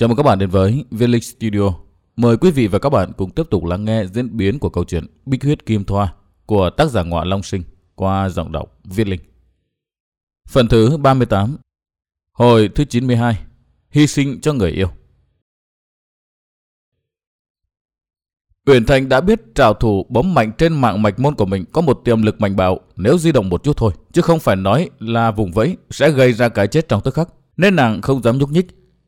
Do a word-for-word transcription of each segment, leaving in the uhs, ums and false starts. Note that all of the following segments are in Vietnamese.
Chào mừng các bạn đến với Viết Linh Studio. Mời quý vị và các bạn cùng tiếp tục lắng nghe diễn biến của câu chuyện Bích Huyết Kim Thoa của tác giả Ngọa Long Sinh qua giọng đọc Viết Linh. Phần thứ ba mươi tám. Hồi thứ chín mươi hai. Hy sinh cho người yêu. Uyển Thanh đã biết trảo thủ bấm mạnh trên mạng mạch môn của mình có một tiềm lực mạnh bạo, nếu di động một chút thôi, chứ không phải nói là vùng vẫy sẽ gây ra cái chết trong tức khắc, nên nàng không dám nhúc nhích.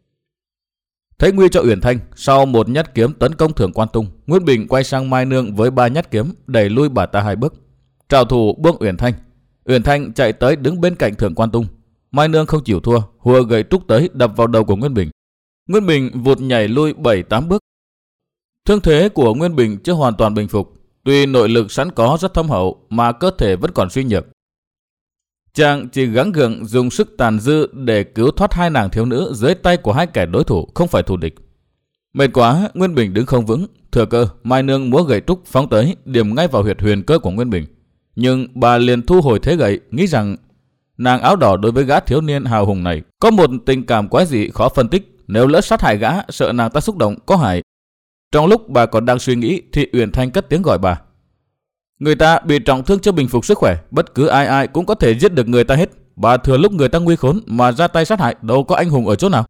Thấy nguy cho Uyển Thanh, sau một nhát kiếm tấn công Thượng Quan Tung, Nguyên Bình quay sang Mai Nương với ba nhát kiếm đẩy lui bà ta hai bước. Trảo thủ buông Uyển Thanh, Uyển Thanh chạy tới đứng bên cạnh Thượng Quan Tung. Mai Nương không chịu thua, hùa gậy trúc tới đập vào đầu của Nguyên Bình. Nguyên Bình vụt nhảy lui bảy tám bước. Thương thế của Nguyên Bình chưa hoàn toàn bình phục, tuy nội lực sẵn có rất thâm hậu mà cơ thể vẫn còn suy nhược. Chàng chỉ gắng gượng dùng sức tàn dư để cứu thoát hai nàng thiếu nữ dưới tay của hai kẻ đối thủ không phải thù địch. Mệt quá, Nguyên Bình đứng không vững, thừa cơ Mai Nương múa gậy trúc phóng tới, điểm ngay vào huyệt huyền cơ của Nguyên Bình. Nhưng bà liền thu hồi thế gậy, nghĩ rằng nàng áo đỏ đối với gã thiếu niên hào hùng này có một tình cảm quái dị khó phân tích, nếu lỡ sát hại gã sợ nàng ta xúc động có hại. Trong lúc bà còn đang suy nghĩ thì Uyển Thanh cất tiếng gọi bà. Người ta bị trọng thương chưa bình phục sức khỏe, bất cứ ai ai cũng có thể giết được người ta hết. Bà thừa lúc người ta nguy khốn mà ra tay sát hại, đâu có anh hùng ở chỗ nào.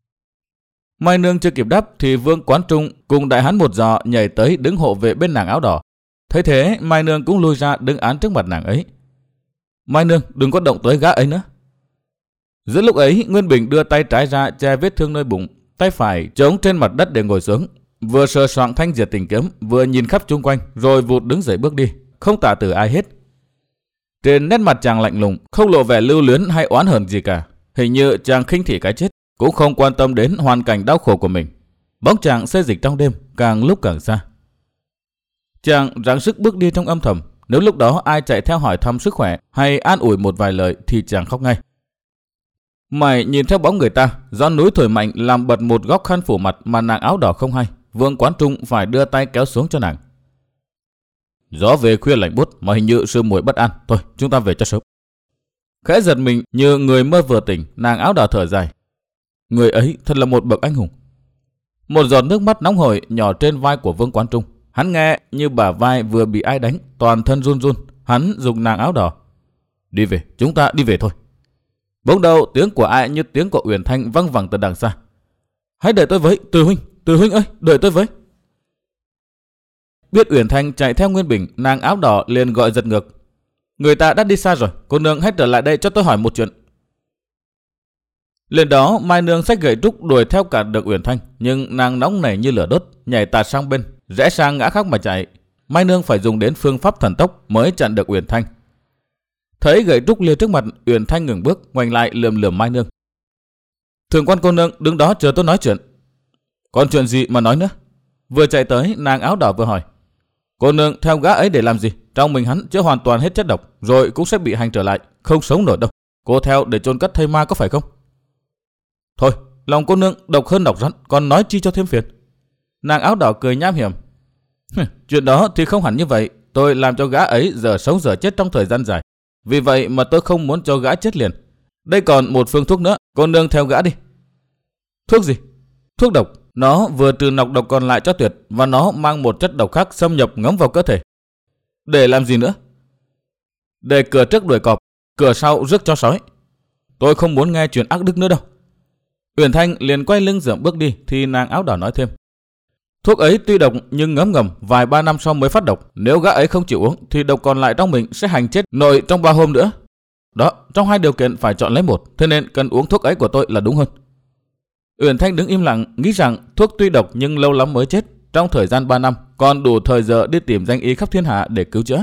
Mai Nương chưa kịp đáp thì Vương Quán Trung cùng đại hán một giò nhảy tới đứng hộ vệ bên nàng áo đỏ. Thấy thế, Mai Nương cũng lui ra đứng án trước mặt nàng ấy. Mai Nương, đừng có động tới gã ấy nữa. Giữa lúc ấy, Nguyên Bình đưa tay trái ra che vết thương nơi bụng, tay phải chống trên mặt đất để ngồi xuống, vừa sờ soạng thanh diệt tình kiếm, vừa nhìn khắp chung quanh, rồi vụt đứng dậy bước đi, không tả từ ai hết. Trên nét mặt chàng lạnh lùng, không lộ vẻ lưu luyến hay oán hờn gì cả, hình như chàng khinh thị cái chết, cũng không quan tâm đến hoàn cảnh đau khổ của mình. Bóng chàng xê dịch trong đêm, càng lúc càng xa. Chàng ráng sức bước đi trong âm thầm, nếu lúc đó ai chạy theo hỏi thăm sức khỏe hay an ủi một vài lời thì chàng khóc ngay. Mày nhìn theo bóng người ta, gió núi thổi mạnh làm bật một góc khăn phủ mặt mà nàng áo đỏ không hay. Vương Quán Trung phải đưa tay kéo xuống cho nàng. Gió về khuya lạnh buốt mà hình như sương muội bất an. Thôi chúng ta về cho sớm. Khẽ giật mình như người mơ vừa tỉnh, nàng áo đỏ thở dài. Người ấy thật là một bậc anh hùng. Một giọt nước mắt nóng hổi nhỏ trên vai của Vương Quán Trung. Hắn nghe như bả vai vừa bị ai đánh, toàn thân run run. Hắn giục nàng áo đỏ. Đi về, chúng ta đi về thôi. Bỗng đầu tiếng của ai như tiếng của Uyển Thanh văng vẳng từ đằng xa. Hãy đợi tôi với, Từ huynh, Từ huynh ơi, đợi tôi với. Biết Uyển Thanh chạy theo Nguyên Bình, nàng áo đỏ liền gọi giật ngược. Người ta đã đi xa rồi, cô nương hãy trở lại đây cho tôi hỏi một chuyện. Liền đó Mai Nương xách gậy trúc đuổi theo cả được Uyển Thanh, nhưng nàng nóng nảy như lửa đốt, nhảy tạt sang bên, rẽ sang ngã khác mà chạy. Mai Nương phải dùng đến phương pháp thần tốc mới chặn được Uyển Thanh. Thấy gậy trúc lìa trước mặt, Uyển Thanh ngừng bước, ngoảnh lại lườm lườm Mai Nương. Thượng quan cô nương đứng đó chờ tôi nói chuyện. Còn chuyện gì mà nói nữa? Vừa chạy tới, nàng áo đỏ vừa hỏi. Cô nương theo gã ấy để làm gì? Trong mình hắn chưa hoàn toàn hết chất độc, rồi cũng sẽ bị hành trở lại, không sống nổi đâu. Cô theo để chôn cất thây ma có phải không? Thôi, lòng cô nương độc hơn độc rắn, còn nói chi cho thêm phiền. Nàng áo đỏ cười nham hiểm. Chuyện đó thì không hẳn như vậy. Tôi làm cho gã ấy giờ sống giờ chết trong thời gian dài. Vì vậy mà tôi không muốn cho gã chết liền. Đây còn một phương thuốc nữa, cô nương theo gã đi. Thuốc gì? Thuốc độc. Nó vừa trừ nọc độc còn lại cho tuyệt, và nó mang một chất độc khác xâm nhập ngấm vào cơ thể. Để làm gì nữa? Để cửa trước đuổi cọp, cửa sau rước cho sói. Tôi không muốn nghe chuyện ác đức nữa đâu. Uyển Thanh liền quay lưng dậm bước đi, thì nàng áo đỏ nói thêm. Thuốc ấy tuy độc nhưng ngấm ngầm vài ba năm sau mới phát độc. Nếu gã ấy không chịu uống thì độc còn lại trong mình sẽ hành chết nội trong ba hôm nữa. Đó, trong hai điều kiện phải chọn lấy một, thế nên cần uống thuốc ấy của tôi là đúng hơn. Uyển Thanh đứng im lặng, nghĩ rằng thuốc tuy độc nhưng lâu lắm mới chết, trong thời gian ba năm còn đủ thời giờ đi tìm danh y khắp thiên hạ để cứu chữa.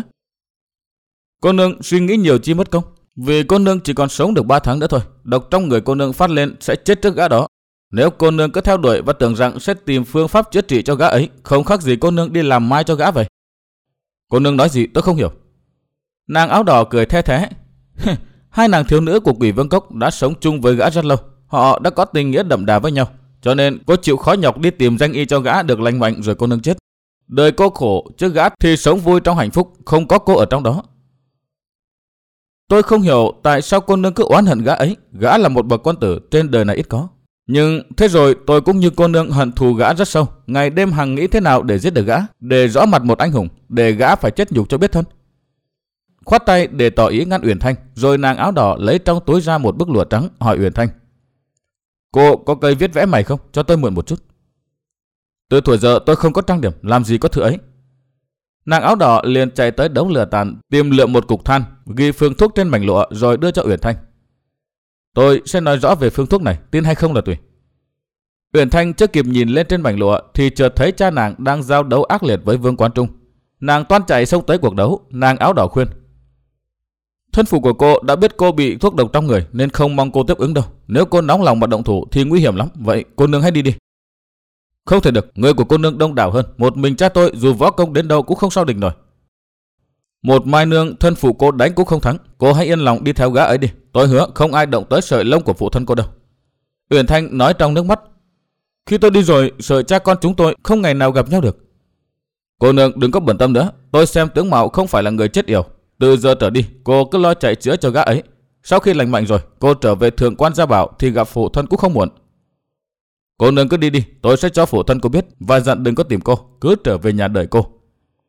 Cô nương suy nghĩ nhiều chi mất công, vì cô nương chỉ còn sống được ba tháng nữa thôi, độc trong người cô nương phát lên sẽ chết trước gã đó. Nếu cô nương cứ theo đuổi và tưởng rằng sẽ tìm phương pháp chữa trị cho gã ấy, không khác gì cô nương đi làm mai cho gã vậy. Cô nương nói gì tôi không hiểu. Nàng áo đỏ cười the thé. Hai nàng thiếu nữ của Quỷ Vương Cốc đã sống chung với gã rất lâu, họ đã có tình nghĩa đậm đà với nhau, cho nên cô chịu khó nhọc đi tìm danh y cho gã được lành mạnh rồi cô nương chết. Đời cô khổ chứ gã thì sống vui trong hạnh phúc, không có cô ở trong đó. Tôi không hiểu tại sao cô nương cứ oán hận gã ấy, gã là một bậc quân tử trên đời này ít có. Nhưng thế rồi tôi cũng như cô nương hận thù gã rất sâu, ngày đêm hằng nghĩ thế nào để giết được gã, để rõ mặt một anh hùng, để gã phải chết nhục cho biết thân. Khoát tay để tỏ ý ngăn Uyển Thanh, rồi nàng áo đỏ lấy trong túi ra một bức lụa trắng, hỏi Uyển Thanh: Cô có cây viết vẽ mày không? Cho tôi mượn một chút. Từ thuở giờ tôi không có trang điểm, làm gì có thứ ấy. Nàng áo đỏ liền chạy tới đống lửa tàn, tìm lượm một cục than, ghi phương thuốc trên mảnh lụa rồi đưa cho Uyển Thanh. Tôi sẽ nói rõ về phương thuốc này, tin hay không là tùy. Uyển Thanh chưa kịp nhìn lên trên mảnh lụa thì chợt thấy cha nàng đang giao đấu ác liệt với Vương Quán Trung. Nàng toan chạy xông tới cuộc đấu. Nàng áo đỏ khuyên: Thân phụ của cô đã biết cô bị thuốc độc trong người nên không mong cô tiếp ứng đâu. Nếu cô nóng lòng mà động thủ thì nguy hiểm lắm. Vậy cô nương hãy đi đi. Không thể được, người của cô nương đông đảo hơn. Một mình cha tôi dù võ công đến đâu cũng không sao địch nổi. Một mai nương thân phụ cô đánh cũng không thắng. Cô hãy yên lòng đi theo gã ấy đi. Tôi hứa không ai động tới sợi lông của phụ thân cô đâu. Uyển Thanh nói trong nước mắt: Khi tôi đi rồi, sợ cha con chúng tôi không ngày nào gặp nhau được. Cô nương đừng có bận tâm nữa. Tôi xem tướng mạo không phải là người chết yểu. Từ giờ trở đi, cô cứ lo chạy chữa cho gã ấy. Sau khi lành mạnh rồi, cô trở về Thượng Quan Gia Bảo thì gặp phụ thân cũng không muộn. Cô nương cứ đi đi, tôi sẽ cho phụ thân cô biết và dặn đừng có tìm cô, cứ trở về nhà đợi cô.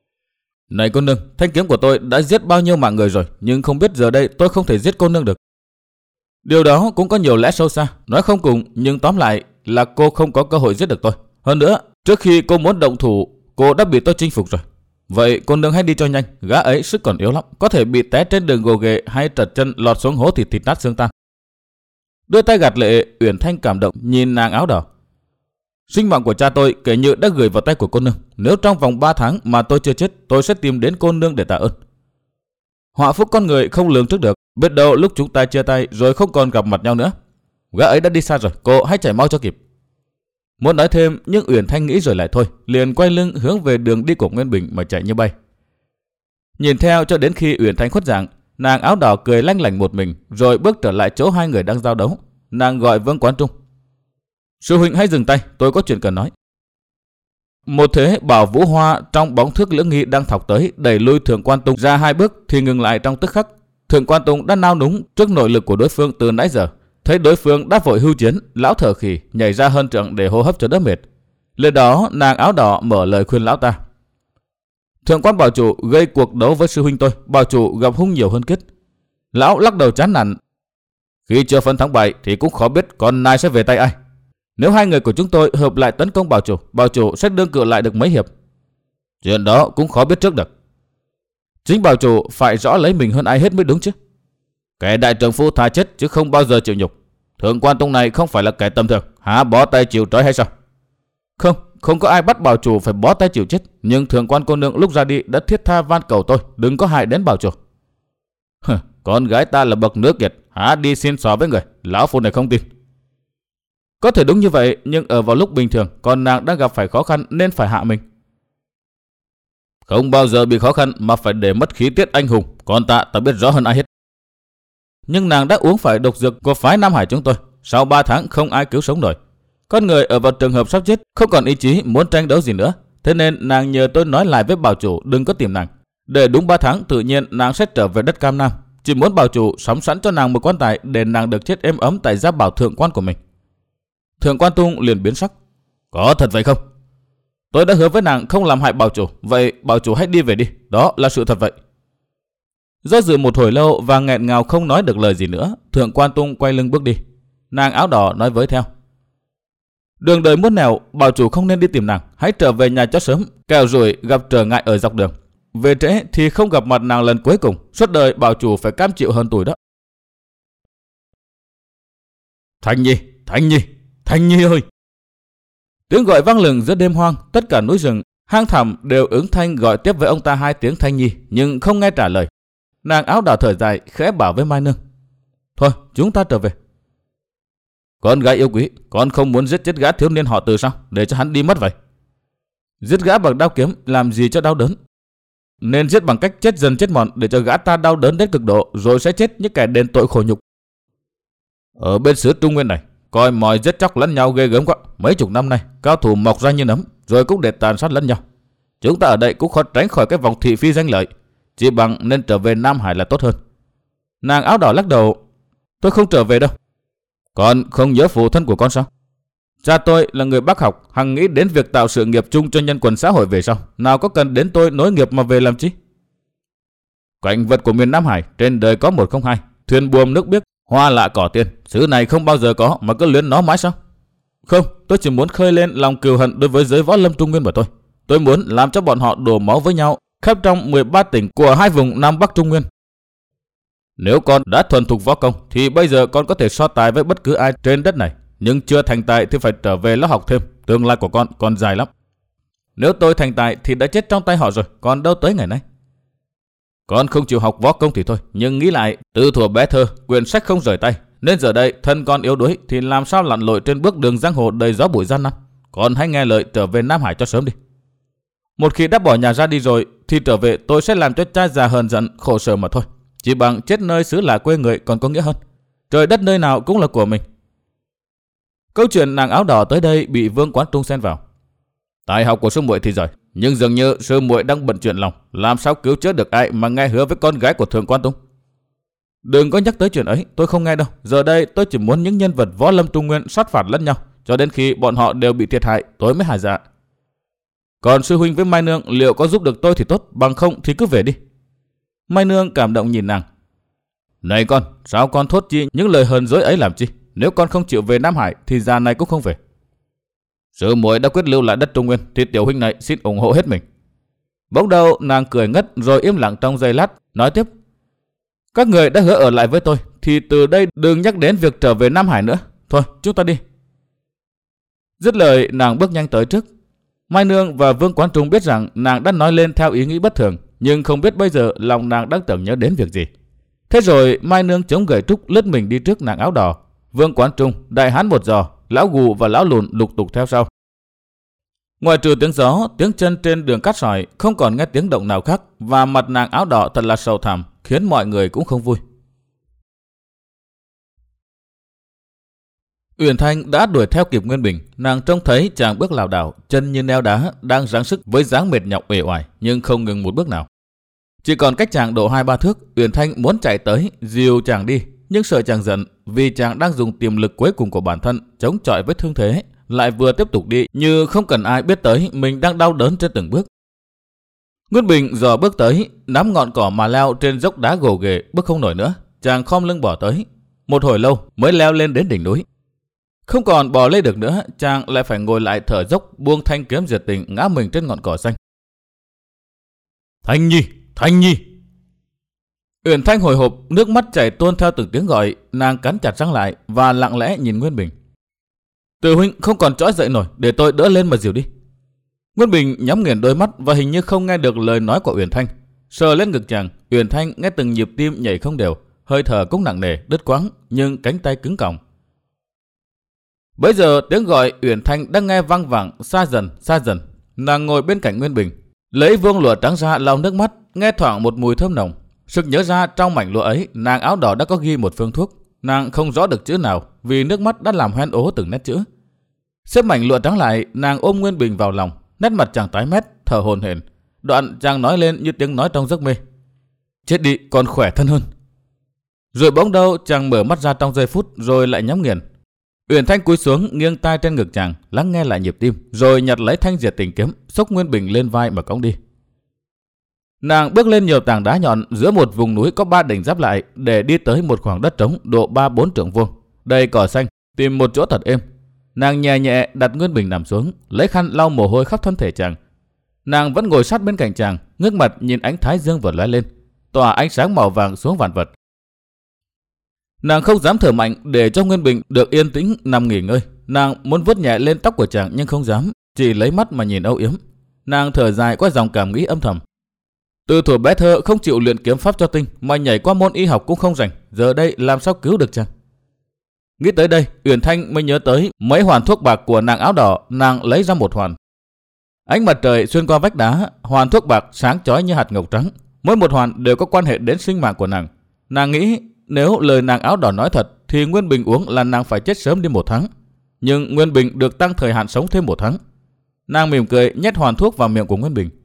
Này cô nương, thanh kiếm của tôi đã giết bao nhiêu mạng người rồi, nhưng không biết giờ đây tôi không thể giết cô nương được. Điều đó cũng có nhiều lẽ sâu xa, nói không cùng, nhưng tóm lại là cô không có cơ hội giết được tôi. Hơn nữa, trước khi cô muốn động thủ, cô đã bị tôi chinh phục rồi. Vậy cô nương hãy đi cho nhanh, gã ấy sức còn yếu lắm, có thể bị té trên đường gồ ghề hay trật chân lọt xuống hố thì thịt nát xương tan. Đưa tay gạt lệ, Uyển Thanh cảm động nhìn nàng áo đỏ. Sinh mạng của cha tôi kể như đã gửi vào tay của cô nương. Nếu trong vòng ba tháng mà tôi chưa chết, tôi sẽ tìm đến cô nương để tạ ơn. Họa phúc con người không lường trước được, biết đâu lúc chúng ta chia tay rồi không còn gặp mặt nhau nữa. Gã ấy đã đi xa rồi, cô hãy chạy mau cho kịp. Muốn nói thêm nhưng Uyển Thanh nghĩ rồi lại thôi, liền quay lưng hướng về đường đi của Nguyên Bình mà chạy như bay. Nhìn theo cho đến khi Uyển Thanh khuất dạng, nàng áo đỏ cười lanh lảnh một mình, rồi bước trở lại chỗ hai người đang giao đấu. Nàng gọi Vương Quán Trung: Sư huynh hãy dừng tay, tôi có chuyện cần nói. Một thế Bảo Vũ Hoa trong bóng thước lưỡng nghi đang thọc tới, đẩy lui Thượng Quan Tùng ra hai bước thì ngừng lại trong tức khắc. Thượng Quan Tùng đã nao núng trước nội lực của đối phương từ nãy giờ, thấy đối phương đã vội hưu chiến, lão thở khỉ nhảy ra hơn trượng để hô hấp cho đỡ mệt. Lên đó nàng áo đỏ mở lời khuyên lão ta: Thượng Quan bảo chủ gây cuộc đấu với sư huynh tôi, bảo chủ gặp hung nhiều hơn kết. Lão lắc đầu chán nản: Khi chưa phân thắng bại thì cũng khó biết con nai sẽ về tay ai. Nếu hai người của chúng tôi hợp lại tấn công bảo chủ, bảo chủ sẽ đương cự lại được mấy hiệp. Chuyện đó cũng khó biết trước được. Chính bảo chủ phải rõ lấy mình hơn ai hết mới đúng chứ. Kẻ đại trưởng phu thà chết chứ không bao giờ chịu nhục. Thượng Quan Tông này không phải là kẻ tầm thường, há bó tay chịu trói hay sao? Không, không có ai bắt bảo chủ phải bó tay chịu chết. Nhưng Thượng Quan cô nương lúc ra đi đã thiết tha van cầu tôi đừng có hại đến bảo chủ. Hừ, con gái ta là bậc nước kiệt, há đi xin xỏ với người, lão phu này không tin. Có thể đúng như vậy, nhưng ở vào lúc bình thường, con nàng đang gặp phải khó khăn nên phải hạ mình. Không bao giờ bị khó khăn mà phải để mất khí tiết anh hùng, con ta ta biết rõ hơn ai hết. Nhưng nàng đã uống phải độc dược của phái Nam Hải chúng tôi, sau ba tháng không ai cứu sống nổi. Con người ở vào trường hợp sắp chết, không còn ý chí muốn tranh đấu gì nữa, thế nên nàng nhờ tôi nói lại với bảo chủ đừng có tìm nàng. Để đúng ba tháng tự nhiên nàng sẽ trở về đất Cam Nam, chỉ muốn bảo chủ sắm sẵn cho nàng một quan tài để nàng được chết êm ấm tại gia bảo thượng quan của mình. Thượng Quan Tung liền biến sắc: Có thật vậy không? Tôi đã hứa với nàng không làm hại bảo chủ, vậy bảo chủ hãy đi về đi, đó là sự thật vậy. Do dự một hồi lâu và nghẹn ngào không nói được lời gì nữa, Thượng Quan Tung quay lưng bước đi. Nàng áo đỏ nói với theo: Đường đời muôn nẻo, bảo chủ không nên đi tìm nàng, hãy trở về nhà cho sớm, kẻo rồi gặp trở ngại ở dọc đường. Về trễ thì không gặp mặt nàng lần cuối cùng, suốt đời bảo chủ phải cam chịu hơn tuổi đó. Thanh Nhi, Thanh Nhi, Thanh Nhi ơi! Tiếng gọi vang lừng giữa đêm hoang, tất cả núi rừng, hang thẳm đều ứng thanh gọi tiếp với ông ta hai tiếng Thanh Nhi, nhưng không nghe trả lời. Nàng áo đỏ thở dài, khẽ bảo với Mai Nương: Thôi, chúng ta trở về. Con gái yêu quý, con không muốn giết chết gã thiếu niên họ Từ sao, để cho hắn đi mất vậy? Giết gã bằng đao kiếm làm gì cho đau đớn, nên giết bằng cách chết dần chết mòn để cho gã ta đau đớn đến cực độ, rồi sẽ chết như kẻ đền tội khổ nhục. Ở bên xứ Trung Nguyên này, coi mọi giết chóc lẫn nhau ghê gớm quá. Mấy chục năm nay, cao thủ mọc ra như nấm, rồi cũng để tàn sát lẫn nhau. Chúng ta ở đây cũng khó tránh khỏi cái vòng thị phi danh lợi, chỉ bằng nên trở về Nam Hải là tốt hơn. Nàng áo đỏ lắc đầu: Tôi không trở về đâu. Con không nhớ phụ thân của con sao? Cha tôi là người bác học, hằng nghĩ đến việc tạo sự nghiệp chung cho nhân quần xã hội về sau. Nào có cần đến tôi nối nghiệp mà về làm chi? Cảnh vật của miền Nam Hải trên đời có một không hai. Thuyền buồm nước biếc, hoa lạ cỏ tiên. Xứ này không bao giờ có mà cứ luyến nó mãi sao? Không, tôi chỉ muốn khơi lên lòng cừu hận đối với giới võ lâm Trung Nguyên mà thôi. Tôi muốn làm cho bọn họ đổ máu với nhau khắp trong mười ba tỉnh của hai vùng Nam Bắc Trung Nguyên. Nếu con đã thuần thục võ công thì bây giờ con có thể so tài với bất cứ ai trên đất này. Nhưng chưa thành tài thì phải trở về lớp học thêm. Tương lai của con còn dài lắm. Nếu tôi thành tài thì đã chết trong tay họ rồi, còn đâu tới ngày nay. Con không chịu học võ công thì thôi, nhưng nghĩ lại, từ thuở bé thơ, quyển sách không rời tay. Nên giờ đây thân con yếu đuối thì làm sao lặn lội trên bước đường giang hồ đầy gió bụi gian nan. Con hãy nghe lời trở về Nam Hải cho sớm đi. Một khi đã bỏ nhà ra đi rồi thì trở về tôi sẽ làm cho cha già hờn giận khổ sở mà thôi. Chỉ bằng chết nơi xứ lạ quê người còn có nghĩa hơn. Trời đất nơi nào cũng là của mình. Câu chuyện nàng áo đỏ tới đây bị Vương Quán Trung xen vào. Tài học của sư muội thì giỏi, nhưng dường như sư muội đang bận chuyện lòng, làm sao cứu chữa được ai mà nghe hứa với con gái của Thượng Quan Trung. Đừng có nhắc tới chuyện ấy, tôi không nghe đâu. Giờ đây tôi chỉ muốn những nhân vật võ lâm Trung Nguyên sát phạt lẫn nhau, cho đến khi bọn họ đều bị thiệt hại, tôi mới hả dạ. Còn sư huynh với Mai Nương liệu có giúp được tôi thì tốt, bằng không thì cứ về đi. Mai Nương cảm động nhìn nàng. Này con, sao con thốt chi những lời hờn dỗi ấy làm chi? Nếu con không chịu về Nam Hải thì già này cũng không về. Sư muội đã quyết lưu lại đất Trung Nguyên thì tiểu huynh này xin ủng hộ hết mình. Bỗng đầu nàng cười ngất rồi im lặng trong giây lát, nói tiếp. Các người đã hứa ở lại với tôi thì từ đây đừng nhắc đến việc trở về Nam Hải nữa. Thôi chúng ta đi. Dứt lời nàng bước nhanh tới trước. Mai Nương và Vương Quán Trung biết rằng nàng đã nói lên theo ý nghĩ bất thường, nhưng không biết bây giờ lòng nàng đang tưởng nhớ đến việc gì. Thế rồi Mai Nương chống gậy trúc lướt mình đi trước nàng áo đỏ. Vương Quán Trung, đại hán một giò, lão gù và lão lùn lục tục theo sau. Ngoài trừ tiếng gió, tiếng chân trên đường cát sỏi, không còn nghe tiếng động nào khác, và mặt nàng áo đỏ thật là sầu thảm, khiến mọi người cũng không vui. Uyển Thanh đã đuổi theo kịp Nguyên Bình. Nàng trông thấy chàng bước lảo đảo, chân như neo đá, đang giáng sức với dáng mệt nhọc uể oải, nhưng không ngừng một bước nào. Chỉ còn cách chàng độ hai ba thước, Uyển Thanh muốn chạy tới dìu chàng đi, nhưng sợ chàng giận vì chàng đang dùng tiềm lực cuối cùng của bản thân chống chọi với thương thế, lại vừa tiếp tục đi như không cần ai biết tới mình đang đau đớn trên từng bước. Nguyên Bình dò bước tới, nắm ngọn cỏ mà leo trên dốc đá gồ ghề, bước không nổi nữa. Chàng khom lưng bỏ tới, một hồi lâu mới leo lên đến đỉnh núi. Không còn bò lên được nữa, chàng lại phải ngồi lại thở dốc, buông thanh kiếm diệt tình ngã mình trên ngọn cỏ xanh. Thanh Nhi, Thanh Nhi. Uyển Thanh hồi hộp, nước mắt chảy tuôn theo từng tiếng gọi. Nàng cắn chặt răng lại và lặng lẽ nhìn Nguyên Bình. Từ huynh không còn trỗi dậy nổi, để tôi đỡ lên mà dìu đi. Nguyên Bình nhắm nghiền đôi mắt và hình như không nghe được lời nói của Uyển Thanh. Sờ lên ngực chàng, Uyển Thanh nghe từng nhịp tim nhảy không đều, hơi thở cũng nặng nề, đứt quãng, nhưng cánh tay cứng còng. Bấy giờ tiếng gọi Uyển Thanh đang nghe vang vẳng, xa dần, xa dần. Nàng ngồi bên cạnh Nguyên Bình, lấy vuông lụa trắng ra lau nước mắt, nghe thoảng một mùi thơm nồng. Sực nhớ ra trong mảnh lụa ấy, nàng áo đỏ đã có ghi một phương thuốc. Nàng không rõ được chữ nào vì nước mắt đã làm hoen ố từng nét chữ. Xếp mảnh lụa trắng lại, nàng ôm Nguyên Bình vào lòng, nét mặt chàng tái mét, thở hổn hển. Đoạn chàng nói lên như tiếng nói trong giấc mê. Chết đi, còn khỏe thân hơn. Rồi bỗng đâu chàng mở mắt ra trong giây phút rồi lại nhắm nghiền. Uyển Thanh cúi xuống nghiêng tai trên ngực chàng, lắng nghe lại nhịp tim, rồi nhặt lấy thanh diệt tình kiếm, xốc Nguyên Bình lên vai mà cõng đi. Nàng bước lên nhiều tảng đá nhọn giữa một vùng núi có ba đỉnh giáp lại để đi tới một khoảng đất trống độ ba bốn trượng vuông, đầy cỏ xanh, tìm một chỗ thật êm. Nàng nhẹ nhẹ đặt Nguyên Bình nằm xuống, lấy khăn lau mồ hôi khắp thân thể chàng. Nàng vẫn ngồi sát bên cạnh chàng, ngước mặt nhìn ánh thái dương vượt lóe lên, tỏa ánh sáng màu vàng xuống vạn vật. Nàng không dám thở mạnh để cho Nguyên Bình được yên tĩnh nằm nghỉ ngơi. Nàng muốn vuốt nhẹ lên tóc của chàng nhưng không dám, chỉ lấy mắt mà nhìn âu yếm. Nàng thở dài qua dòng cảm nghĩ âm thầm. Từ thuở bé thơ không chịu luyện kiếm pháp cho tinh, mà nhảy qua môn y học cũng không rành, giờ đây làm sao cứu được chàng? Nghĩ tới đây, Uyển Thanh mới nhớ tới mấy hoàn thuốc bạc của nàng áo đỏ. Nàng lấy ra một hoàn. Ánh mặt trời xuyên qua vách đá, hoàn thuốc bạc sáng chói như hạt ngọc trắng. Mỗi một hoàn đều có quan hệ đến sinh mạng của nàng. Nàng nghĩ nếu lời nàng áo đỏ nói thật thì Nguyên Bình uống là nàng phải chết sớm đi một tháng. Nhưng Nguyên Bình được tăng thời hạn sống thêm một tháng. Nàng mỉm cười nhét hoàn thuốc vào miệng của Nguyên Bình.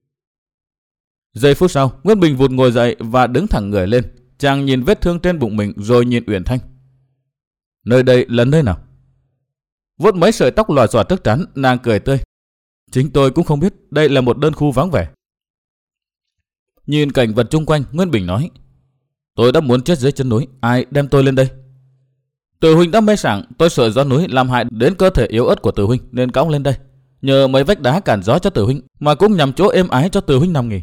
Giây phút sau, Nguyên Bình vụt ngồi dậy và đứng thẳng người lên. Chàng nhìn vết thương trên bụng mình rồi nhìn Uyển Thanh. Nơi đây là nơi nào? vuốt mấy sợi tóc lòa xòa trước trán, nàng cười tươi. Chính tôi cũng không biết đây là một đơn khu vắng vẻ. Nhìn cảnh vật chung quanh, Nguyên Bình nói. Tôi đã muốn chết dưới chân núi, ai đem tôi lên đây? Từ huynh đã mê sảng, tôi sợ gió núi làm hại đến cơ thể yếu ớt của Từ huynh nên cõng lên đây. Nhờ mấy vách đá cản gió cho Từ huynh, mà cũng nhằm chỗ êm ái cho Từ huynh nằm nghỉ.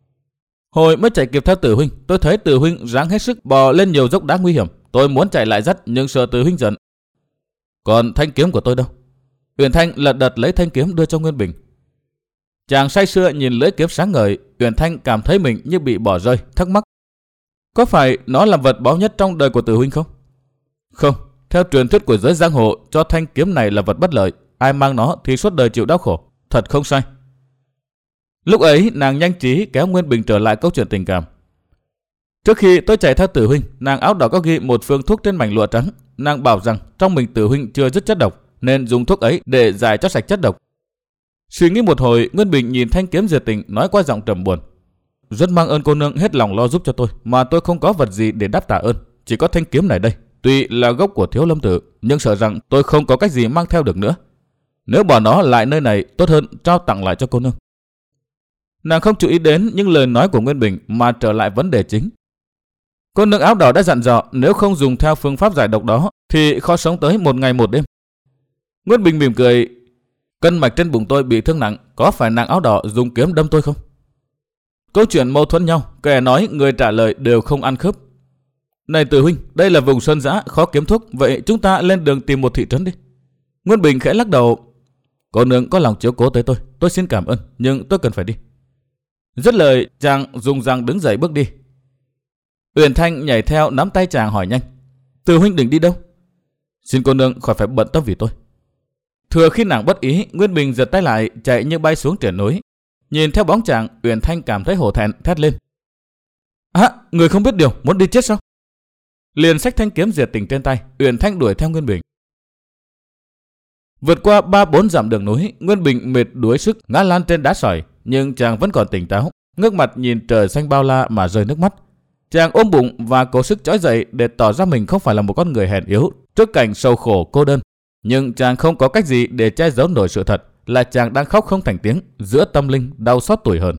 Hồi mới chạy kịp theo Từ huynh, tôi thấy Từ huynh ráng hết sức bò lên nhiều dốc đá nguy hiểm. Tôi muốn chạy lại dắt nhưng sợ Từ huynh giận. Còn thanh kiếm của tôi đâu? Uyển Thanh lật đật lấy thanh kiếm đưa cho Nguyên Bình. Chàng say sưa nhìn lưỡi kiếm sáng ngời, Uyển Thanh cảm thấy mình như bị bỏ rơi, thắc mắc. Có phải nó là vật báu nhất trong đời của Từ huynh không? Không, theo truyền thuyết của giới giang hồ, cho thanh kiếm này là vật bất lợi, ai mang nó thì suốt đời chịu đau khổ, thật không sai. Lúc ấy nàng nhanh trí kéo Nguyên Bình trở lại câu chuyện tình cảm. Trước khi tôi chạy theo Từ huynh, nàng áo đỏ có ghi một phương thuốc trên mảnh lụa trắng, nàng bảo rằng trong mình Từ huynh chưa dứt chất độc, nên dùng thuốc ấy để giải cho sạch chất độc. Suy nghĩ một hồi, Nguyên Bình nhìn thanh kiếm diệt tình, nói qua giọng trầm buồn. Rất mang ơn cô nương hết lòng lo giúp cho tôi, mà tôi không có vật gì để đáp tạ ơn, chỉ có thanh kiếm này đây. Tuy là gốc của Thiếu Lâm Tự, nhưng sợ rằng tôi không có cách gì mang theo được nữa. Nếu bỏ nó lại nơi này, tốt hơn trao tặng lại cho cô nương. Nàng không chú ý đến những lời nói của Nguyên Bình mà trở lại vấn đề chính. Cô nương áo đỏ đã dặn dò nếu không dùng theo phương pháp giải độc đó thì khó sống tới một ngày một đêm. Nguyên Bình mỉm cười. Cân mạch trên bụng tôi bị thương nặng, có phải nàng áo đỏ dùng kiếm đâm tôi không? Câu chuyện mâu thuẫn nhau, kẻ nói người trả lời đều không ăn khớp. Này Từ huynh, đây là vùng sơn dã khó kiếm thuốc, vậy chúng ta lên đường tìm một thị trấn đi. Nguyên Bình khẽ lắc đầu. Cô nương có lòng chiếu cố tới tôi, tôi xin cảm ơn, nhưng tôi cần phải đi. Dứt lời, chàng dùng răng đứng dậy bước đi. Uyển Thanh nhảy theo nắm tay chàng hỏi nhanh. Từ huynh định đi đâu? Xin cô nương khỏi phải bận tâm vì tôi. Thừa khi nàng bất ý, Nguyên Bình giật tay lại, chạy như bay xuống triển núi. Nhìn theo bóng chàng, Uyển Thanh cảm thấy hổ thẹn, thét lên. À, người không biết điều, muốn đi chết sao? Liền xách thanh kiếm diệt tình trên tay, Uyển Thanh đuổi theo Nguyên Bình. Vượt qua ba bốn dặm đường núi, Nguyên Bình mệt đuối sức ngã lăn trên đá sỏi, nhưng chàng vẫn còn tỉnh táo, ngước mặt nhìn trời xanh bao la mà rơi nước mắt. Chàng ôm bụng và cố sức trỗi dậy để tỏ ra mình không phải là một con người hèn yếu trước cảnh sầu khổ cô đơn. Nhưng chàng không có cách gì để che giấu nổi sự thật là chàng đang khóc không thành tiếng, giữa tâm linh đau xót tủi hờn.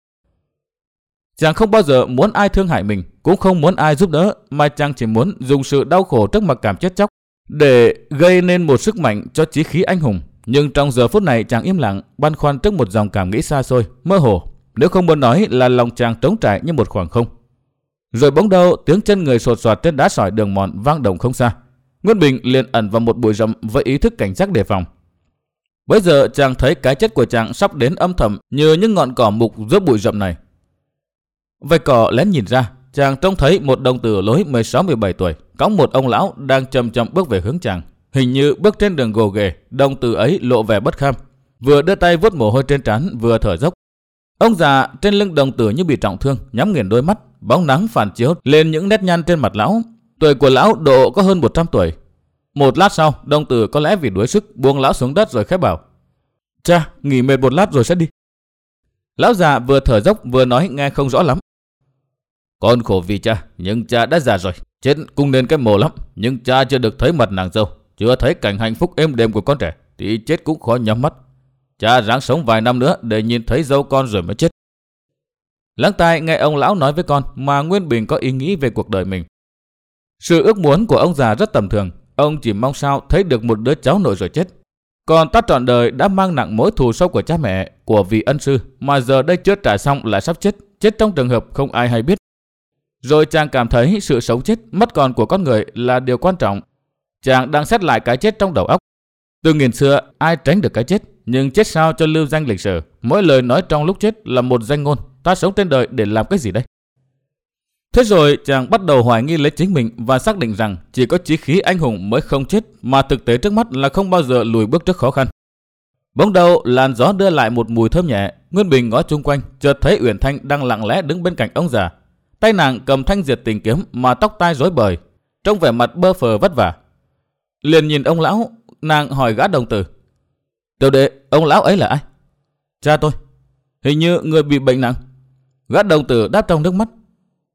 Chàng không bao giờ muốn ai thương hại mình, cũng không muốn ai giúp đỡ, mà chàng chỉ muốn dùng sự đau khổ trước mặc cảm chết chóc để gây nên một sức mạnh cho chí khí anh hùng. Nhưng trong giờ phút này chàng im lặng, băn khoăn trước một dòng cảm nghĩ xa xôi, mơ hồ, nếu không muốn nói là lòng chàng trống trải như một khoảng không. Rồi bỗng đâu tiếng chân người sột soạt trên đá sỏi đường mòn vang động không xa. Nguyên Bình liền ẩn vào một bụi rậm với ý thức cảnh giác đề phòng. Bây giờ chàng thấy cái chết của chàng sắp đến âm thầm như những ngọn cỏ mục giữa bụi rậm này. Vạch cỏ lén nhìn ra, chàng trông thấy một đồng tử lối mười sáu mười bảy tuổi, cõng một ông lão đang chậm chậm bước về hướng chàng. Hình như bước trên đường gồ ghề, đồng tử ấy lộ vẻ bất kham, vừa đưa tay vuốt mồ hôi trên trán vừa thở dốc. Ông già trên lưng đồng tử như bị trọng thương, nhắm nghiền đôi mắt, bóng nắng phản chiếu lên những nét nhăn trên mặt lão. Tuổi của lão độ có hơn một trăm tuổi. Một lát sau, đồng tử có lẽ vì đuối sức buông lão xuống đất rồi khẽ bảo: Cha, nghỉ mệt một lát rồi sẽ đi. Lão già vừa thở dốc vừa nói nghe không rõ lắm. Con khổ vì cha, nhưng cha đã già rồi, chết cũng nên cái mồ lắm. Nhưng cha chưa được thấy mặt nàng dâu, chưa thấy cảnh hạnh phúc êm đềm của con trẻ, thì chết cũng khó nhắm mắt. Cha ráng sống vài năm nữa để nhìn thấy dâu con rồi mới chết. Lắng tai nghe ông lão nói với con mà Nguyên Bình có ý nghĩ về cuộc đời mình. Sự ước muốn của ông già rất tầm thường, ông chỉ mong sao thấy được một đứa cháu nội rồi chết. Còn ta trọn đời đã mang nặng mối thù sâu của cha mẹ, của vị ân sư, mà giờ đây chưa trả xong lại sắp chết, chết trong trường hợp không ai hay biết. Rồi chàng cảm thấy sự sống chết, mất còn của con người là điều quan trọng. Chàng đang xét lại cái chết trong đầu óc. Từ nghìn xưa ai tránh được cái chết, nhưng chết sao cho lưu danh lịch sử. Mỗi lời nói trong lúc chết là một danh ngôn. Ta sống trên đời để làm cái gì đây? Thế rồi chàng bắt đầu hoài nghi lấy chính mình và xác định rằng chỉ có chí khí anh hùng mới không chết, mà thực tế trước mắt là không bao giờ lùi bước trước khó khăn. Bỗng đầu làn gió đưa lại một mùi thơm nhẹ. Nguyên Bình ngó chung quanh, chợt thấy Uyển Thanh đang lặng lẽ đứng bên cạnh ông già. Tay nàng cầm thanh diệt tình kiếm mà tóc tai rối bời, trông vẻ mặt bơ phờ vất vả. Liền nhìn ông lão, nàng hỏi gã đồng tử: Tiểu đệ, ông lão ấy là ai? Cha tôi. Hình như người bị bệnh nặng. Gã đồng tử đáp trong nước mắt: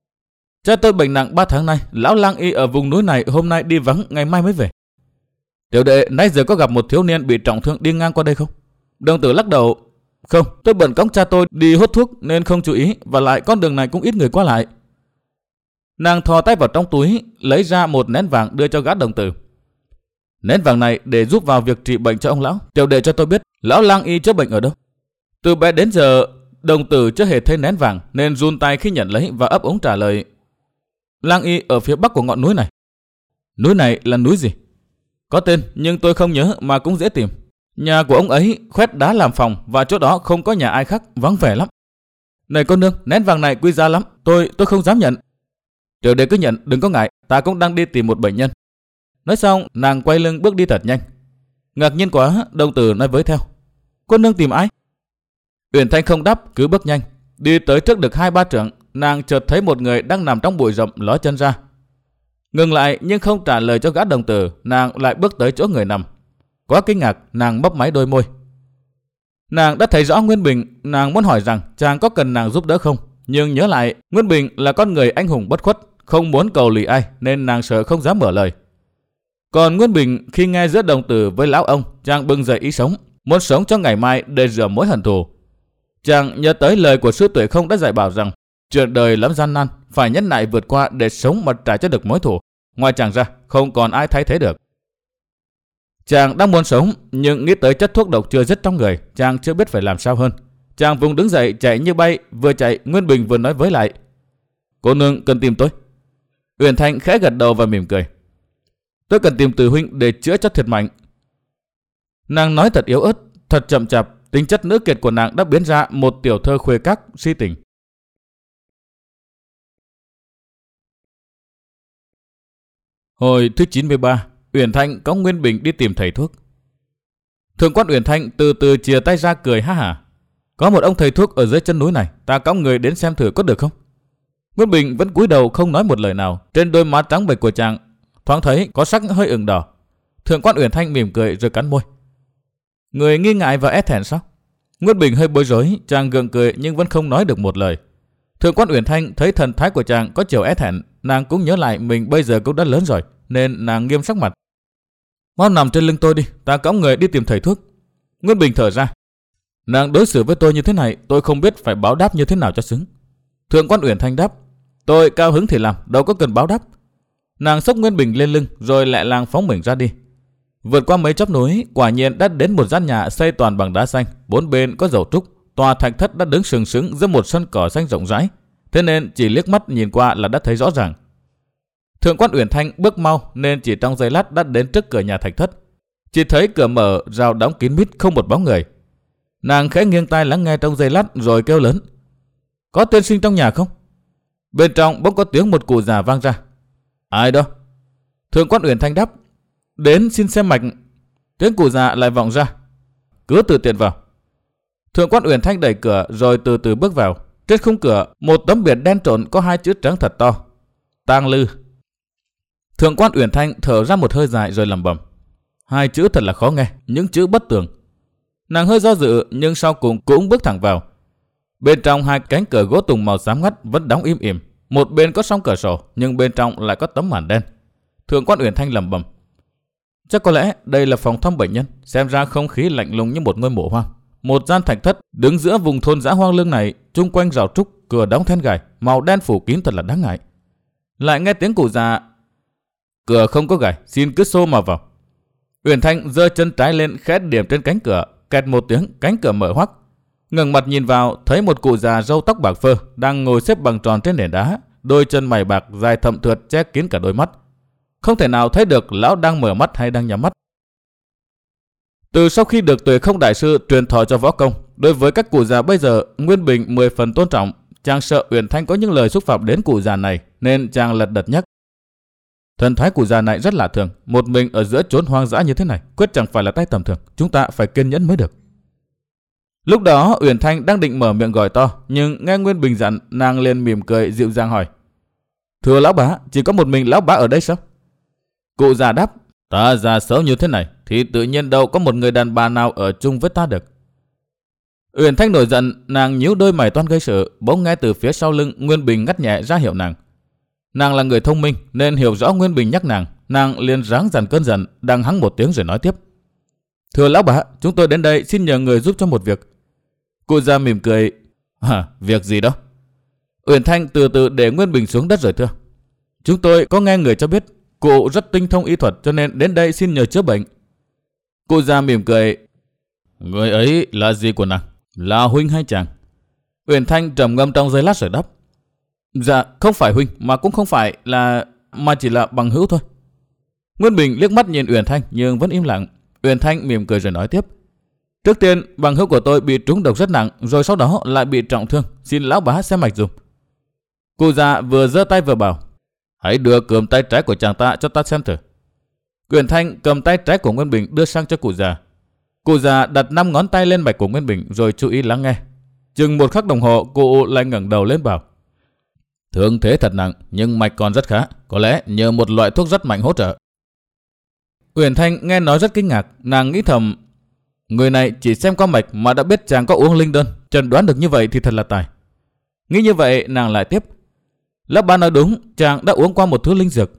Cha tôi bệnh nặng ba tháng nay, lão lang y ở vùng núi này hôm nay đi vắng, ngày mai mới về. Tiểu đệ nãy giờ có gặp một thiếu niên bị trọng thương đi ngang qua đây không? Đồng tử lắc đầu. Không, tôi bận cõng cha tôi đi hút thuốc nên không chú ý, và lại con đường này cũng ít người qua lại. Nàng thò tay vào trong túi, lấy ra một nén vàng đưa cho gã đồng tử. Nén vàng này để giúp vào việc trị bệnh cho ông lão. Tiểu đệ cho tôi biết lão lang y chữa bệnh ở đâu. Từ bé đến giờ, đồng tử chưa hề thấy nén vàng nên run tay khi nhận lấy và ấp úng trả lời. Lang y ở phía bắc của ngọn núi này. Núi này là núi gì? Có tên nhưng tôi không nhớ mà cũng dễ tìm. Nhà của ông ấy khoét đá làm phòng và chỗ đó không có nhà ai khác, vắng vẻ lắm. Này cô nương, nén vàng này quý giá lắm, tôi tôi không dám nhận. Tiểu đệ cứ nhận, đừng có ngại, ta cũng đang đi tìm một bệnh nhân. Nói xong, nàng quay lưng bước đi thật nhanh. Ngạc nhiên quá, đồng tử nói với theo. Cô nương tìm ai? Uyển Thanh không đáp, cứ bước nhanh. Đi tới trước được hai ba trượng, nàng chợt thấy một người đang nằm trong bụi rậm ló chân ra. Ngừng lại nhưng không trả lời cho gã đồng tử, nàng lại bước tới chỗ người nằm. Quá kinh ngạc, nàng mấp máy đôi môi. Nàng đã thấy rõ Nguyên Bình, nàng muốn hỏi rằng chàng có cần nàng giúp đỡ không, nhưng nhớ lại Nguyên Bình là con người anh hùng bất khuất, không muốn cầu lì ai nên nàng sợ không dám mở lời. Còn Nguyên Bình khi nghe giữa đồng tử với lão ông, chàng bừng dậy ý sống, muốn sống cho ngày mai để rửa mối hận thù. Chàng nhớ tới lời của sư Tuệ Không đã dạy bảo rằng chuyện đời lắm gian nan, phải nhẫn nại vượt qua để sống mà trả cho được mối thù. Ngoài chàng ra, không còn ai thay thế được. Chàng đang muốn sống, nhưng nghĩ tới chất thuốc độc chưa dứt trong người, chàng chưa biết phải làm sao hơn. Chàng vùng đứng dậy chạy như bay, vừa chạy Nguyên Bình vừa nói với lại. Cô nương cần tìm tôi. Uyển Thanh khẽ gật đầu và mỉm cười. Tôi cần tìm Từ huynh để chữa cho thiệt mạnh. Nàng nói thật yếu ớt, thật chậm chạp, tính chất nữ kiệt của nàng đã biến ra một tiểu thơ khuê các si tình. Hồi thứ chín mươi ba, Uyển Thanh có Nguyên Bình đi tìm thầy thuốc. Thượng quan Uyển Thanh từ từ chìa tay ra cười ha hả. Có một ông thầy thuốc ở dưới chân núi này, ta cõng người đến xem thử có được không? Nguyên Bình vẫn cúi đầu không nói một lời nào. Trên đôi má trắng bệch của chàng thoáng thấy có sắc hơi ửng đỏ. Thượng quan Uyển Thanh mỉm cười rồi cắn môi. Người nghi ngại và e thẹn sao? Nguyên Bình hơi bối rối, chàng gượng cười nhưng vẫn không nói được một lời. Thượng quan Uyển Thanh thấy thần thái của chàng có chiều e thẹn, nàng cũng nhớ lại mình bây giờ cũng đã lớn rồi, nên nàng nghiêm sắc mặt. Mau nằm trên lưng tôi đi, ta cõng người đi tìm thầy thuốc. Nguyên Bình thở ra. Nàng đối xử với tôi như thế này, tôi không biết phải báo đáp như thế nào cho xứng. Thượng quan Uyển Thanh đáp. Tôi cao hứng thì làm, đâu có cần báo đáp. Nàng xốc Nguyên Bình lên lưng rồi lẹ làng phóng mình ra đi. Vượt qua mấy chóp núi, quả nhiên đã đến một gian nhà xây toàn bằng đá xanh, bốn bên có dầu trúc. Tòa thạch thất đã đứng sừng sững giữa một sân cỏ xanh rộng rãi, thế nên chỉ liếc mắt nhìn qua là đã thấy rõ ràng. Thượng quan Uyển Thanh bước mau nên chỉ trong giây lát đã đến trước cửa nhà thạch thất. Chỉ thấy cửa mở, rào đóng kín mít, không một bóng người. Nàng khẽ nghiêng tai lắng nghe trong giây lát rồi kêu lớn. Có tiên sinh trong nhà không? Bên trong bỗng có tiếng một cụ già vang ra. Ai đó? Thượng quan Uyển Thanh đáp. Đến xin xem mạch. Tiếng cụ già lại vọng ra. Cứ tự tiện vào. Thượng quan Uyển Thanh đẩy cửa rồi từ từ bước vào. Trên khung cửa một tấm biển đen trộn có hai chữ trắng thật to. Tang Lư. Thượng quan Uyển Thanh thở ra một hơi dài rồi lẩm bẩm. Hai chữ thật là khó nghe, những chữ bất tường. Nàng hơi do dự nhưng sau cùng cũng bước thẳng vào. Bên trong hai cánh cửa gỗ tùng màu xám ngắt vẫn đóng im ỉm. Một bên có song cửa sổ nhưng bên trong lại có tấm màn đen. Thượng quan Uyển Thanh lẩm bẩm. Chắc có lẽ đây là phòng thăm bệnh nhân. Xem ra không khí lạnh lùng như một ngôi mộ hoang. Một gian thạch thất đứng giữa vùng thôn dã hoang lương này, chung quanh rào trúc, cửa đóng then gài, màu đen phủ kín thật là đáng ngại. Lại nghe tiếng cụ già. Cửa không có gài, xin cứ xô mà vào. Uyển Thanh giơ chân trái lên khẽ điểm trên cánh cửa, kẹt một tiếng, cánh cửa mở hoắc. Ngẩng mặt nhìn vào, thấy một cụ già râu tóc bạc phơ đang ngồi xếp bằng tròn trên nền đá, đôi chân mày bạc dài thậm thượt che kín cả đôi mắt. Không thể nào thấy được lão đang mở mắt hay đang nhắm mắt. Từ sau khi được Tuệ Không đại sư truyền thọ cho võ công, đối với các cụ già bây giờ, Nguyên Bình mười phần tôn trọng. Chàng sợ Uyển Thanh có những lời xúc phạm đến cụ già này nên chàng lật đật nhắc. Thần thái cụ già này rất lạ thường, một mình ở giữa chốn hoang dã như thế này, quyết chẳng phải là tay tầm thường, chúng ta phải kiên nhẫn mới được. Lúc đó Uyển Thanh đang định mở miệng gọi to, nhưng nghe Nguyên Bình dặn, nàng liền mỉm cười dịu dàng hỏi. Thưa lão bá, chỉ có một mình lão bá ở đây sao? Cụ già đáp. Ta già xấu như thế này thì tự nhiên đâu có một người đàn bà nào ở chung với ta được. Uyển Thanh nổi giận, nàng nhíu đôi mày toan gây sự, bỗng nghe từ phía sau lưng Nguyên Bình ngắt nhẹ ra hiệu nàng. Nàng là người thông minh nên hiểu rõ Nguyên Bình nhắc nàng, nàng liền ráng dằn cơn giận, đang hắng một tiếng rồi nói tiếp. Thưa lão bá, chúng tôi đến đây xin nhờ người giúp cho một việc. Cụ già mỉm cười. Hả, việc gì đó? Uyển Thanh từ từ để Nguyên Bình xuống đất rồi thưa. Chúng tôi có nghe người cho biết cụ rất tinh thông y thuật cho nên đến đây xin nhờ chữa bệnh. Cụ già mỉm cười. Người ấy là gì của nàng? Là huynh hay chàng? Uyển Thanh trầm ngâm trong giây lát rồi đáp. Dạ, không phải huynh mà cũng không phải là... mà chỉ là bằng hữu thôi. Nguyên Bình liếc mắt nhìn Uyển Thanh nhưng vẫn im lặng. Uyển Thanh mỉm cười rồi nói tiếp. Trước tiên, bằng hữu của tôi bị trúng độc rất nặng, rồi sau đó lại bị trọng thương. Xin lão bá xem mạch dùm. Cụ già vừa giơ tay vừa bảo. Hãy đưa cườm tay trái của chàng ta cho ta xem thử. Uyển Thanh cầm tay trái của Nguyên Bình đưa sang cho cụ già. Cụ già đặt năm ngón tay lên mạch của Nguyên Bình rồi chú ý lắng nghe. Chừng một khắc đồng hồ, cụ lại ngẩng đầu lên bảo. Thương thế thật nặng, nhưng mạch còn rất khá. Có lẽ nhờ một loại thuốc rất mạnh hỗ trợ. Uyển Thanh nghe nói rất kinh ngạc, nàng nghĩ thầm. Người này chỉ xem qua mạch mà đã biết chàng có uống linh đơn, chẩn đoán được như vậy thì thật là tài. Nghĩ như vậy, nàng lại tiếp. Lão bá nói đúng, chàng đã uống qua một thứ linh dược.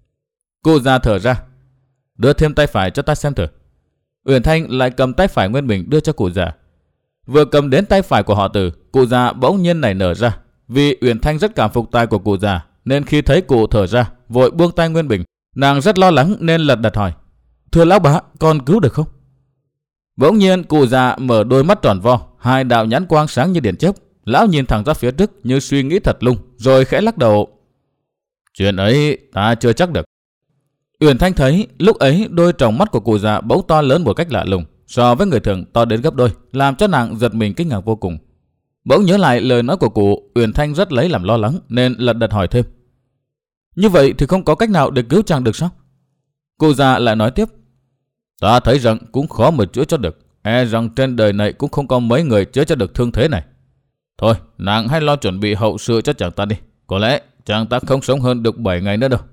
Cụ già thở ra. Đưa thêm tay phải cho ta xem thử. Uyển Thanh lại cầm tay phải Nguyên Bình đưa cho cụ già. Vừa cầm đến tay phải của họ Từ, cụ già bỗng nhiên nảy nở ra. Vì Uyển Thanh rất cảm phục tài của cụ già, nên khi thấy cụ thở ra, vội buông tay Nguyên Bình. Nàng rất lo lắng nên lật đật hỏi. Thưa lão bá, con cứu được không? Bỗng nhiên cụ già mở đôi mắt tròn vo, hai đạo nhãn quang sáng như điện chớp. Lão nhìn thẳng ra phía trước như suy nghĩ thật lung, rồi khẽ lắc đầu. Chuyện ấy ta chưa chắc được. Uyển Thanh thấy lúc ấy đôi tròng mắt của cụ già bỗng to lớn một cách lạ lùng, so với người thường to đến gấp đôi, làm cho nàng giật mình kinh ngạc vô cùng. Bỗng nhớ lại lời nói của cụ, Uyển Thanh rất lấy làm lo lắng nên lật đật hỏi thêm. Như vậy thì không có cách nào để cứu chàng được sao? Cụ già lại nói tiếp. Ta thấy rằng cũng khó mà chữa cho được. E rằng trên đời này cũng không có mấy người chữa cho được thương thế này. Thôi, nàng hãy lo chuẩn bị hậu sự cho chàng ta đi. Có lẽ chàng ta không sống hơn được bảy ngày nữa đâu.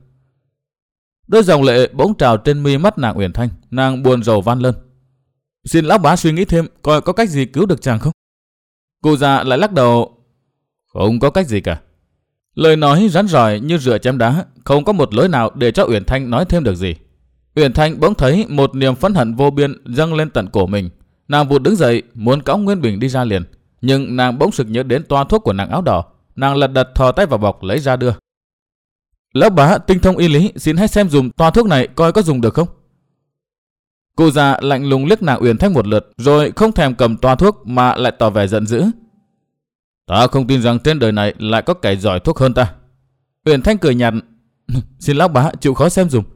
Đôi dòng lệ bỗng trào trên mi mắt nàng Uyển Thanh. Nàng buồn rầu van lên. Xin lão bá suy nghĩ thêm, coi có cách gì cứu được chàng không? Cụ già lại lắc đầu. Không có cách gì cả. Lời nói rắn rỏi như rửa chém đá, không có một lối nào để cho Uyển Thanh nói thêm được gì. Uyển Thanh bỗng thấy một niềm phẫn hận vô biên dâng lên tận cổ mình. Nàng vụt đứng dậy, muốn cõng Nguyên Bình đi ra liền. Nhưng nàng bỗng sực nhớ đến toa thuốc của nàng áo đỏ. Nàng lật đật thò tay vào bọc lấy ra đưa. Lão bá tinh thông y lý, xin hãy xem dùm toa thuốc này coi có dùng được không. Cụ già lạnh lùng liếc nàng Uyển Thanh một lượt, rồi không thèm cầm toa thuốc mà lại tỏ vẻ giận dữ. Ta không tin rằng trên đời này lại có kẻ giỏi thuốc hơn ta. Uyển Thanh cười nhạt. Xin lão bá chịu khó xem dùm.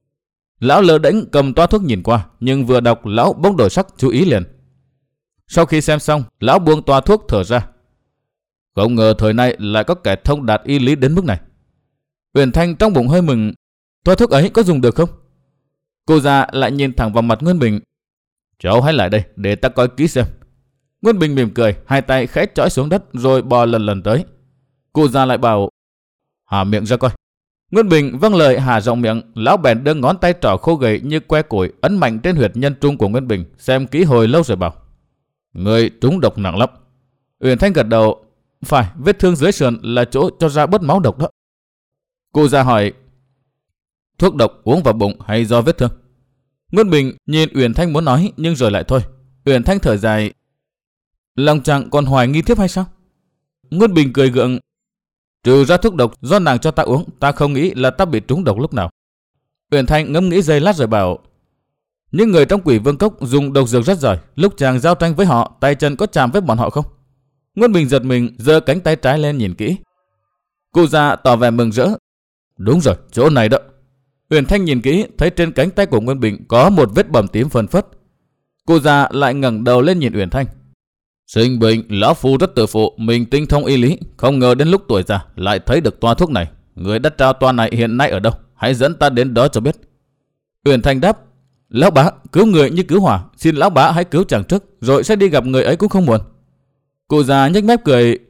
Lão lơ đễnh cầm toa thuốc nhìn qua, nhưng vừa đọc lão bỗng đổi sắc chú ý liền. Sau khi xem xong, lão buông toa thuốc thở ra. Không ngờ thời nay lại có kẻ thông đạt y lý đến mức này. Uyển Thanh trong bụng hơi mừng. Toa thuốc ấy có dùng được không? Cô già lại nhìn thẳng vào mặt Nguyên Bình. Cháu hãy lại đây để ta coi kỹ xem. Nguyên Bình mỉm cười, hai tay khẽ chõi xuống đất rồi bò lần lần tới. Cô già lại bảo. Há miệng ra coi. Nguyên Bình vâng lời há rộng miệng. Lão bèn đưa ngón tay trỏ khô gầy như que củi ấn mạnh trên huyệt nhân trung của Nguyên Bình, xem kỹ hồi lâu rồi bảo. Người trúng độc nặng lắm. Uyển Thanh gật đầu. Phải, vết thương dưới sườn là chỗ cho ra bớt máu độc đó. Cô già hỏi. Thuốc độc uống vào bụng hay do vết thương? Nguyên Bình nhìn Uyển Thanh muốn nói nhưng rồi lại thôi. Uyển Thanh thở dài. Lòng chàng còn hoài nghi tiếp hay sao? Nguyên Bình cười gượng. Trừ ra thuốc độc do nàng cho ta uống, ta không nghĩ là ta bị trúng độc lúc nào. Uyển Thanh ngẫm nghĩ giây lát rồi bảo. Những người trong Quỷ Vương Cốc dùng độc dược rất giỏi. Lúc chàng giao tranh với họ, tay chân có chạm với bọn họ không? Nguyên Bình giật mình, giơ cánh tay trái lên nhìn kỹ. Cụ già tỏ vẻ mừng rỡ. Đúng rồi, chỗ này đó. Uyển Thanh nhìn kỹ, thấy trên cánh tay của Nguyên Bình có một vết bầm tím phơn phất. Cụ già lại ngẩng đầu lên nhìn Uyển Thanh. Sinh bệnh, lão phu rất tự phụ, mình tinh thông y lý, không ngờ đến lúc tuổi già lại thấy được toa thuốc này. Người đã trao toa này hiện nay ở đâu? Hãy dẫn ta đến đó cho biết. Uyển Thanh đáp. Lão bá, cứu người như cứu hỏa, xin lão bá hãy cứu chàng trước, rồi sẽ đi gặp người ấy cũng không muộn. Cụ già nhếch mép cười.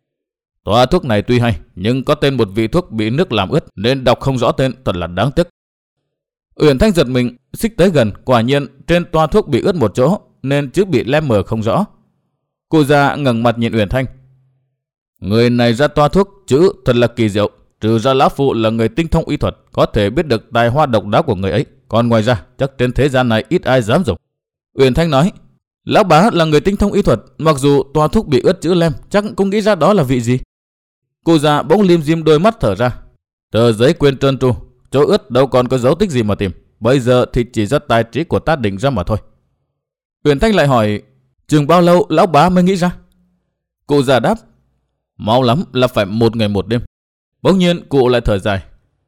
Toa thuốc này tuy hay, nhưng có tên một vị thuốc bị nước làm ướt nên đọc không rõ tên, thật là đáng tiếc. Uyển Thanh giật mình, xích tới gần, quả nhiên trên toa thuốc bị ướt một chỗ nên chữ bị lem mờ không rõ. Cụ già ngẩng mặt nhìn Uyển Thanh. Người này ra toa thuốc chữ thật là kỳ diệu, Trừ ra lão phụ là người tinh thông y thuật, có thể biết được tài hoa độc đáo của người ấy. Còn ngoài ra, chắc trên thế gian này ít ai dám dùng. Uyển Thanh nói, lão bá là người tinh thông y thuật, mặc dù toa thuốc bị ướt chữ lem, chắc cũng nghĩ ra đó là vị gì. Cụ già bỗng lim dim đôi mắt thở ra. Tờ giấy quyên trơn tru, chỗ ướt đâu còn có dấu tích gì mà tìm. Bây giờ thì chỉ do tài trí của ta định ra mà thôi. Uyển Thanh lại hỏi, chừng bao lâu lão bá mới nghĩ ra? Cụ già đáp, mau lắm là phải một ngày một đêm. Bỗng nhiên cụ lại thở dài.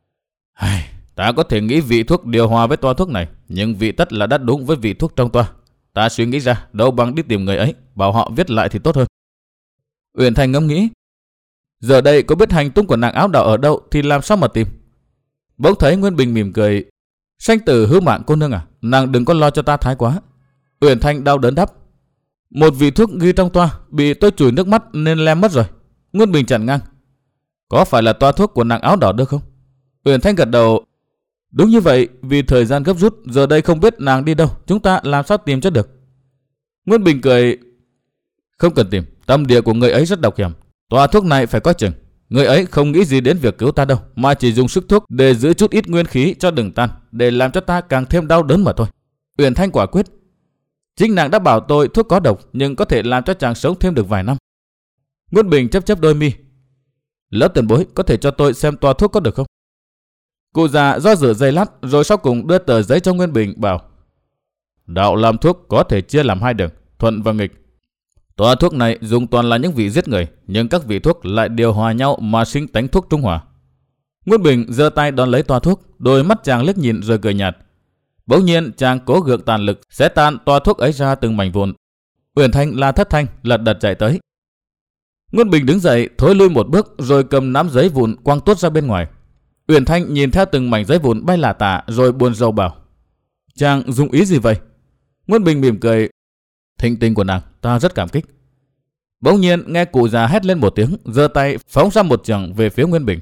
Ta có thể nghĩ vị thuốc điều hòa với toa thuốc này, nhưng vị tất là đắt đúng với vị thuốc trong toa. Ta suy nghĩ ra, đâu bằng đi tìm người ấy, bảo họ viết lại thì tốt hơn. Uyển Thanh ngẫm nghĩ, giờ đây có biết hành tung của nàng áo đỏ ở đâu thì làm sao mà tìm. Bỗng thấy Nguyên Bình mỉm cười, sanh tử hữu mạng cô nương à, nàng đừng có lo cho ta thái quá. Uyển Thanh đau đớn đáp, một vị thuốc ghi trong toa bị tôi chùi nước mắt nên lem mất rồi. Nguyên Bình chặn ngang, có phải là toa thuốc của nàng áo đỏ được không? Uyển Thanh gật đầu, đúng như vậy, vì thời gian gấp rút, giờ đây không biết nàng đi đâu, chúng ta làm sao tìm cho được. Nguyên Bình cười, không cần tìm, tâm địa của người ấy rất độc hiểm, toa thuốc này phải coi chừng. Người ấy không nghĩ gì đến việc cứu ta đâu, mà chỉ dùng sức thuốc để giữ chút ít nguyên khí cho đừng tan, để làm cho ta càng thêm đau đớn mà thôi. Uyển Thanh quả quyết, chính nàng đã bảo tôi thuốc có độc, nhưng có thể làm cho chàng sống thêm được vài năm. Nguyên Bình chấp chấp đôi mi, lão tiền bối có thể cho tôi xem toa thuốc có được không? Cụ già do dự giây lát, rồi sau cùng đưa tờ giấy cho Nguyên Bình bảo, đạo làm thuốc có thể chia làm hai đường, thuận và nghịch. Toa thuốc này dùng toàn là những vị giết người, nhưng các vị thuốc lại điều hòa nhau mà sinh tánh thuốc trung hòa. Nguyên Bình giơ tay đón lấy toa thuốc, đôi mắt chàng liếc nhìn rồi cười nhạt. Bỗng nhiên chàng cố gượng tàn lực xé tan toa thuốc ấy ra từng mảnh vụn. Uyển Thanh la thất thanh lật đật chạy tới. Nguyên Bình đứng dậy thối lui một bước rồi cầm nắm giấy vụn quăng tuốt ra bên ngoài. Uyển Thanh nhìn theo từng mảnh giấy vụn bay lả tả rồi buồn rầu bảo, chàng dùng ý gì vậy? Nguyên Bình mỉm cười, thịnh tình của nàng ta rất cảm kích. Bỗng nhiên nghe cụ già hét lên một tiếng, giơ tay phóng ra một chưởng về phía Nguyên Bình.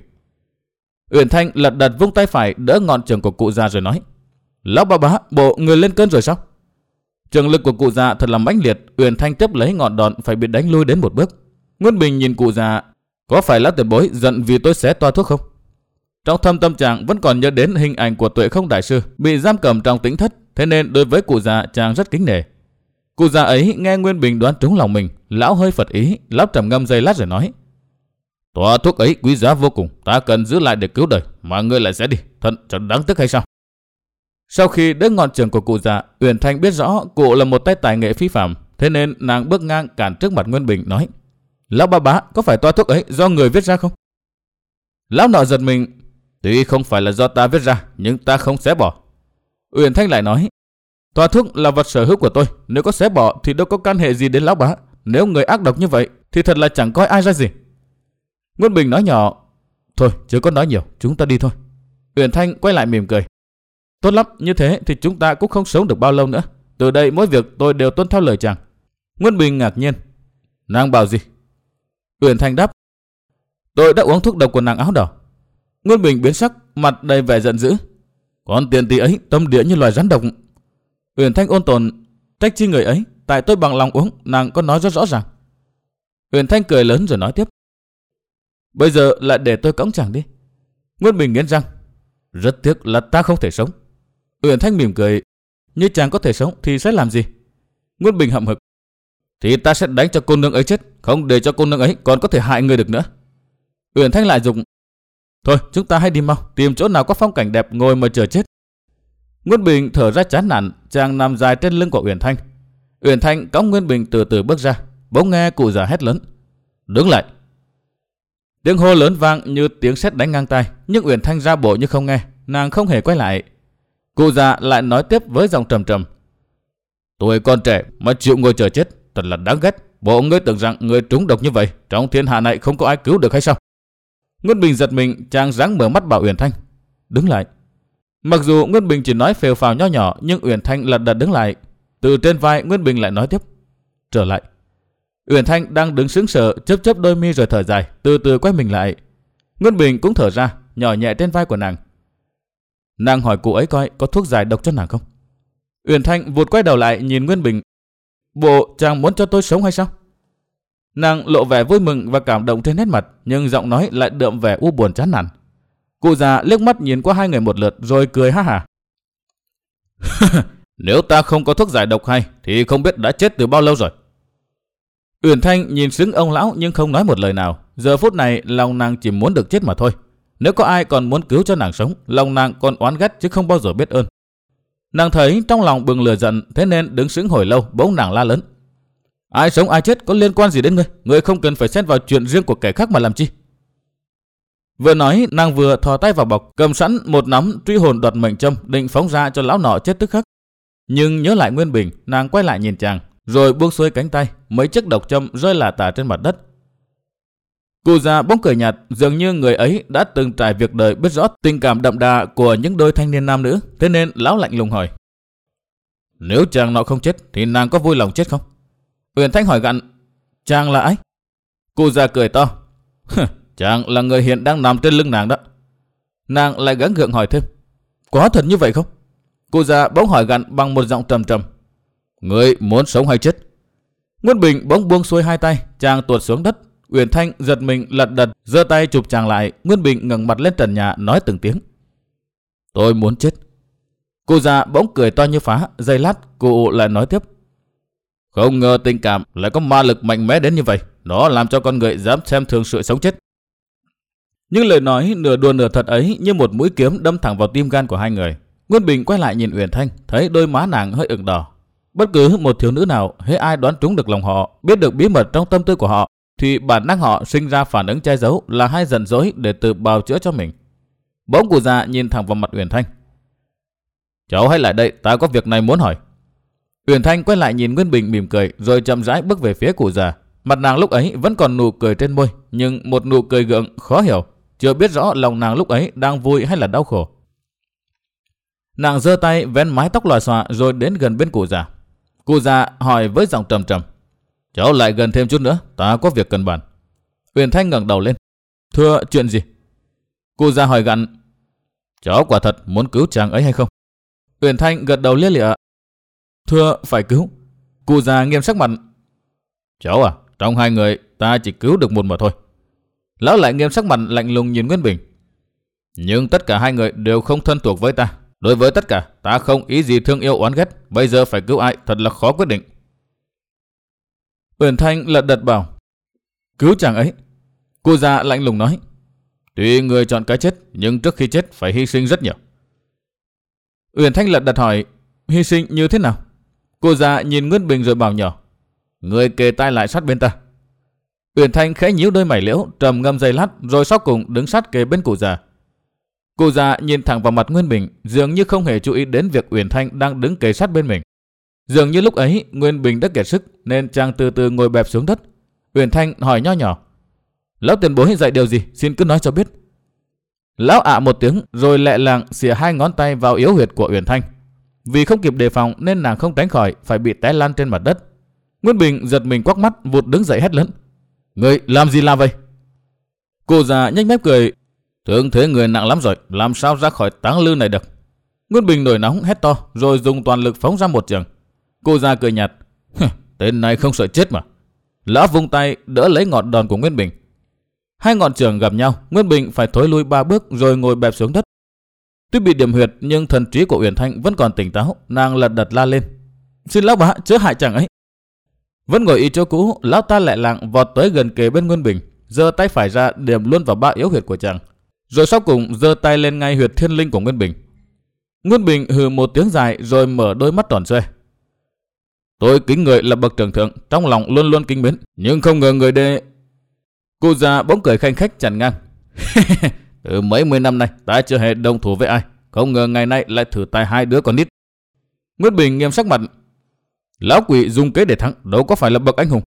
Uyển Thanh lật đật vung tay phải đỡ ngọn chưởng của cụ già rồi nói, lão bà bá, bộ người lên cơn rồi sao? Chưởng lực của cụ già thật là mãnh liệt, Uyển Thanh tiếp lấy ngọn đòn phải bị đánh lui đến một bước. Nguyên Bình nhìn cụ già, có phải lão tiền bối giận vì tôi xé toa thuốc không? Trong thâm tâm chàng vẫn còn nhớ đến hình ảnh của Tuệ Không đại sư bị giam cầm trong tĩnh thất, thế nên đối với cụ già chàng rất kính nể. Cụ già ấy nghe Nguyên Bình đoán trúng lòng mình, lão hơi phật ý, lão trầm ngâm giây lát rồi nói, toa thuốc ấy quý giá vô cùng, ta cần giữ lại để cứu đời, mà ngươi lại xé đi, thật chẳng đáng tiếc hay sao? Sau khi đỡ ngọn chưởng của cụ già, Uyển Thanh biết rõ cụ là một tay tài nghệ phi phàm, thế nên nàng bước ngang cản trước mặt Nguyên Bình nói, lão ba bá, có phải toa thuốc ấy do người viết ra không? Lão nọ giật mình, tuy không phải là do ta viết ra, nhưng ta không xé bỏ. Uyển Thanh lại nói, toa thuốc là vật sở hữu của tôi, nếu có xé bỏ thì đâu có can hệ gì đến lão bá. Nếu người ác độc như vậy thì thật là chẳng coi ai ra gì. Nguyên Bình nói nhỏ, thôi chứ có nói nhiều, chúng ta đi thôi. Uyển Thanh quay lại mỉm cười, tốt lắm, như thế thì chúng ta cũng không sống được bao lâu nữa. Từ đây mỗi việc tôi đều tuân theo lời chàng. Nguyên Bình ngạc nhiên, nàng bảo gì? Uyển Thanh đáp, tôi đã uống thuốc độc của nàng áo đỏ. Nguyên Bình biến sắc, mặt đầy vẻ giận dữ, con tiền tỷ ấy tâm địa như loài rắn độc. Uyển Thanh ôn tồn, trách chi người ấy, tại tôi bằng lòng uống, nàng có nói rất rõ ràng. Uyển Thanh cười lớn rồi nói tiếp, bây giờ lại để tôi cõng chàng đi. Nguyên Bình nghiến răng, rất tiếc là ta không thể sống. Uyển Thanh mỉm cười, như chàng có thể sống thì sẽ làm gì? Nguyên Bình hậm hực, thì ta sẽ đánh cho cô nương ấy chết, không để cho cô nương ấy còn có thể hại người được nữa. Uyển Thanh lại dục, thôi chúng ta hãy đi mau, tìm chỗ nào có phong cảnh đẹp ngồi mà chờ chết. Nguyên Bình thở ra chán nản, chàng nằm dài trên lưng của Uyển Thanh. Uyển Thanh cõng Nguyên Bình từ từ bước ra, bỗng nghe cụ già hét lớn, đứng lại. Tiếng hô lớn vang như tiếng sét đánh ngang tai, nhưng Uyển Thanh ra bộ như không nghe, nàng không hề quay lại. Cụ già lại nói tiếp với giọng trầm trầm, tuổi còn trẻ mà chịu ngồi chờ chết, thật là đáng ghét. Bộ ngươi tưởng rằng người trúng độc như vậy trong thiên hạ này không có ai cứu được hay sao? Nguyên Bình giật mình, chàng ráng mở mắt bảo Uyển Thanh, đứng lại. Mặc dù Nguyên Bình chỉ nói phèo phào nho nhỏ, nhưng Uyển Thanh lật đật đứng lại. Từ trên vai Nguyên Bình lại nói tiếp, trở lại. Uyển Thanh đang đứng sững sờ, chớp chớp đôi mi rồi thở dài, từ từ quay mình lại. Nguyên Bình cũng thở ra, nhỏ nhẹ trên vai của nàng. Nàng hỏi cụ ấy coi có thuốc giải độc cho nàng không. Uyển Thanh vụt quay đầu lại nhìn Nguyên Bình, bộ chàng muốn cho tôi sống hay sao? Nàng lộ vẻ vui mừng và cảm động trên nét mặt, nhưng giọng nói lại đượm vẻ u buồn chán nản. Cụ già liếc mắt nhìn qua hai người một lượt rồi cười ha hả. Nếu ta không có thuốc giải độc hay thì không biết đã chết từ bao lâu rồi. Uyển Thanh nhìn sững ông lão nhưng không nói một lời nào. Giờ phút này lòng nàng chỉ muốn được chết mà thôi. Nếu có ai còn muốn cứu cho nàng sống, lòng nàng còn oán ghét chứ không bao giờ biết ơn. Nàng thấy trong lòng bừng lửa giận, thế nên đứng sững hồi lâu, bỗng nàng la lớn. Ai sống ai chết có liên quan gì đến ngươi? Ngươi không cần phải xen vào chuyện riêng của kẻ khác mà làm chi? Vừa nói, nàng vừa thò tay vào bọc, cầm sẵn một nắm truy hồn đoạt mệnh châm, định phóng ra cho lão nọ chết tức khắc. Nhưng nhớ lại Nguyên Bình, nàng quay lại nhìn chàng, rồi buông xuôi cánh tay, mấy chiếc độc châm rơi lả tả trên mặt đất. Cụ già bỗng cười nhạt, dường như người ấy đã từng trải việc đời, biết rõ tình cảm đậm đà của những đôi thanh niên nam nữ, thế nên lão lạnh lùng hỏi: Nếu chàng nọ không chết thì nàng có vui lòng chết không? Uyển Thanh hỏi gặn: Chàng là ai? Cụ già cười to: Chàng là người hiện đang nằm trên lưng nàng đó. Nàng lại gắng gượng hỏi thêm: Có thật như vậy không? Cụ già bỗng hỏi gặn bằng một giọng trầm trầm: Ngươi muốn sống hay chết? Nguyên Bình bỗng buông xuôi hai tay, chàng tuột xuống đất. Uyển Thanh giật mình lật đật giơ tay chụp chàng lại. Nguyên Bình ngẩng mặt lên trần nhà nói từng tiếng: Tôi muốn chết. Cụ già bỗng cười to như phá. Giây lát cụ lại nói tiếp: Không ngờ tình cảm lại có ma lực mạnh mẽ đến như vậy. Nó làm cho con người dám xem thường sự sống chết. Nhưng lời nói nửa đùa nửa thật ấy như một mũi kiếm đâm thẳng vào tim gan của hai người. Nguyên Bình quay lại nhìn Uyển Thanh, thấy đôi má nàng hơi ửng đỏ. Bất cứ một thiếu nữ nào, hễ ai đoán trúng được lòng họ, biết được bí mật trong tâm tư của họ, thì bản năng họ sinh ra phản ứng che giấu là hay giận dỗi để tự bào chữa cho mình. Bỗng cụ già nhìn thẳng vào mặt Uyển Thanh: Cháu hãy lại đây, ta có việc này muốn hỏi. Uyển Thanh quay lại nhìn Nguyên Bình mỉm cười, rồi chậm rãi bước về phía cụ già. Mặt nàng lúc ấy vẫn còn nụ cười trên môi, nhưng một nụ cười gượng khó hiểu, chưa biết rõ lòng nàng lúc ấy đang vui hay là đau khổ. Nàng giơ tay vén mái tóc lòa xòa rồi đến gần bên cụ già. Cụ già hỏi với giọng trầm trầm: Cháu lại gần thêm chút nữa, ta có việc cần bàn. Uyển Thanh ngẩng đầu lên: Thưa, chuyện gì? Cụ già hỏi gặn: Cháu quả thật muốn cứu chàng ấy hay không? Uyển Thanh gật đầu lia lịa: Thưa, phải cứu. Cụ già nghiêm sắc mặt: Cháu à, trong hai người ta chỉ cứu được một mà thôi. Lão lại nghiêm sắc mặt lạnh lùng nhìn Nguyên Bình: Nhưng tất cả hai người đều không thân thuộc với ta. Đối với tất cả, ta không ý gì thương yêu oán ghét. Bây giờ phải cứu ai thật là khó quyết định. Uyển Thanh lật đật bảo: Cứu chàng ấy. Cụ già lạnh lùng nói: Tuy người chọn cái chết, nhưng trước khi chết phải hy sinh rất nhiều. Uyển Thanh lật đật hỏi: Hy sinh như thế nào? Cụ già nhìn Nguyên Bình rồi bảo nhỏ: Người kề tai lại sát bên ta. Uyển Thanh khẽ nhíu đôi mày liễu, trầm ngâm giây lát, rồi sau cùng đứng sát kề bên cụ già. Cụ già nhìn thẳng vào mặt Nguyên Bình, dường như không hề chú ý đến việc Uyển Thanh đang đứng kề sát bên mình. Dường như lúc ấy Nguyên Bình đã kiệt sức nên chàng từ từ ngồi bẹp xuống đất. Uyển Thanh hỏi nho nhỏ: Lão tiền bối dạy điều gì, xin cứ nói cho biết. Lão ạ một tiếng rồi lẹ làng xìa hai ngón tay vào yếu huyệt của Uyển Thanh. Vì không kịp đề phòng nên nàng không tránh khỏi phải bị té lăn trên mặt đất. Nguyên Bình giật mình quắc mắt, vụt đứng dậy hét lớn: Ngươi làm gì làm vậy? Cụ già nhếch mép cười: Thương thế người nặng lắm rồi, làm sao ra khỏi táng lư này được? Nguyên Bình nổi nóng hét to rồi dùng toàn lực phóng ra một trường. Cụ già cười nhạt: Tên này không sợ chết mà. Lão vung tay đỡ lấy ngọn đòn của Nguyên Bình. Hai ngọn trường gặp nhau, Nguyên Bình phải thối lui ba bước rồi ngồi bẹp xuống đất. Tuy bị điểm huyệt nhưng thần trí của Uyển Thanh vẫn còn tỉnh táo, nàng lật đật la lên: Xin lão bá chớ hại chàng ấy. Vẫn ngồi y chỗ cũ, lão ta lại lặng vọt tới gần kề bên Nguyên Bình, giơ tay phải ra điểm luôn vào ba yếu huyệt của chàng, rồi sau cùng giơ tay lên ngay huyệt thiên linh của Nguyên Bình. Nguyên Bình hừ một tiếng dài rồi mở đôi mắt tròn xoe: Tôi kính người là bậc trưởng thượng, trong lòng luôn luôn kính mến, nhưng không ngờ người đệ. Cụ già bỗng cười khanh khách chặn ngang: Từ mấy mươi năm nay ta chưa hề đồng thủ với ai, không ngờ ngày nay lại thử tay hai đứa con nít. Nguyên Bình nghiêm sắc mặt: Lão quỷ dùng kế để thắng, đâu có phải là bậc anh hùng.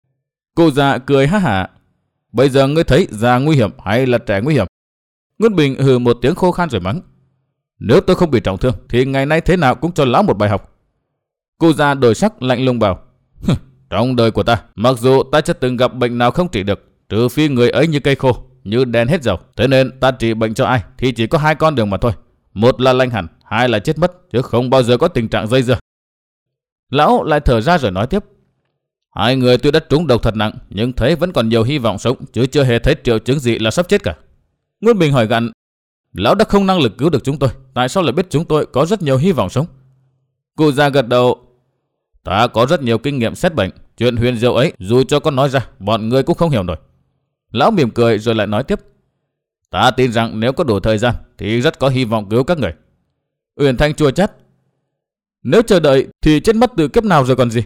Cụ già cười ha hả: Bây giờ ngươi thấy già nguy hiểm hay là trẻ nguy hiểm? Nguyên Bình hừ một tiếng khô khan rồi mắng: Nếu tôi không bị trọng thương thì ngày nay thế nào cũng cho lão một bài học. Cụ già đổi sắc lạnh lùng bảo: Trong đời của ta, mặc dù ta chưa từng gặp bệnh nào không trị được, trừ phi người ấy như cây khô, như đèn hết dầu. Thế nên ta trị bệnh cho ai thì chỉ có hai con đường mà thôi. Một là lành hẳn, hai là chết mất, chứ không bao giờ có tình trạng dây dưa. Lão lại thở ra rồi nói tiếp: Hai người tuy đã trúng độc thật nặng, nhưng thấy vẫn còn nhiều hy vọng sống, chứ chưa hề thấy triệu chứng gì là sắp chết cả. Nguyên Bình hỏi gặn: Lão đã không năng lực cứu được chúng tôi, tại sao lại biết chúng tôi có rất nhiều hy vọng sống? Cụ già gật đầu. Ta có rất nhiều kinh nghiệm xét bệnh, chuyện huyền diệu ấy dù cho con nói ra, bọn ngươi cũng không hiểu nổi. Lão mỉm cười rồi lại nói tiếp. Ta tin rằng nếu có đủ thời gian thì rất có hy vọng cứu các người. Uyển Thanh chua chát. Nếu chờ đợi thì chết mất từ kiếp nào rồi còn gì?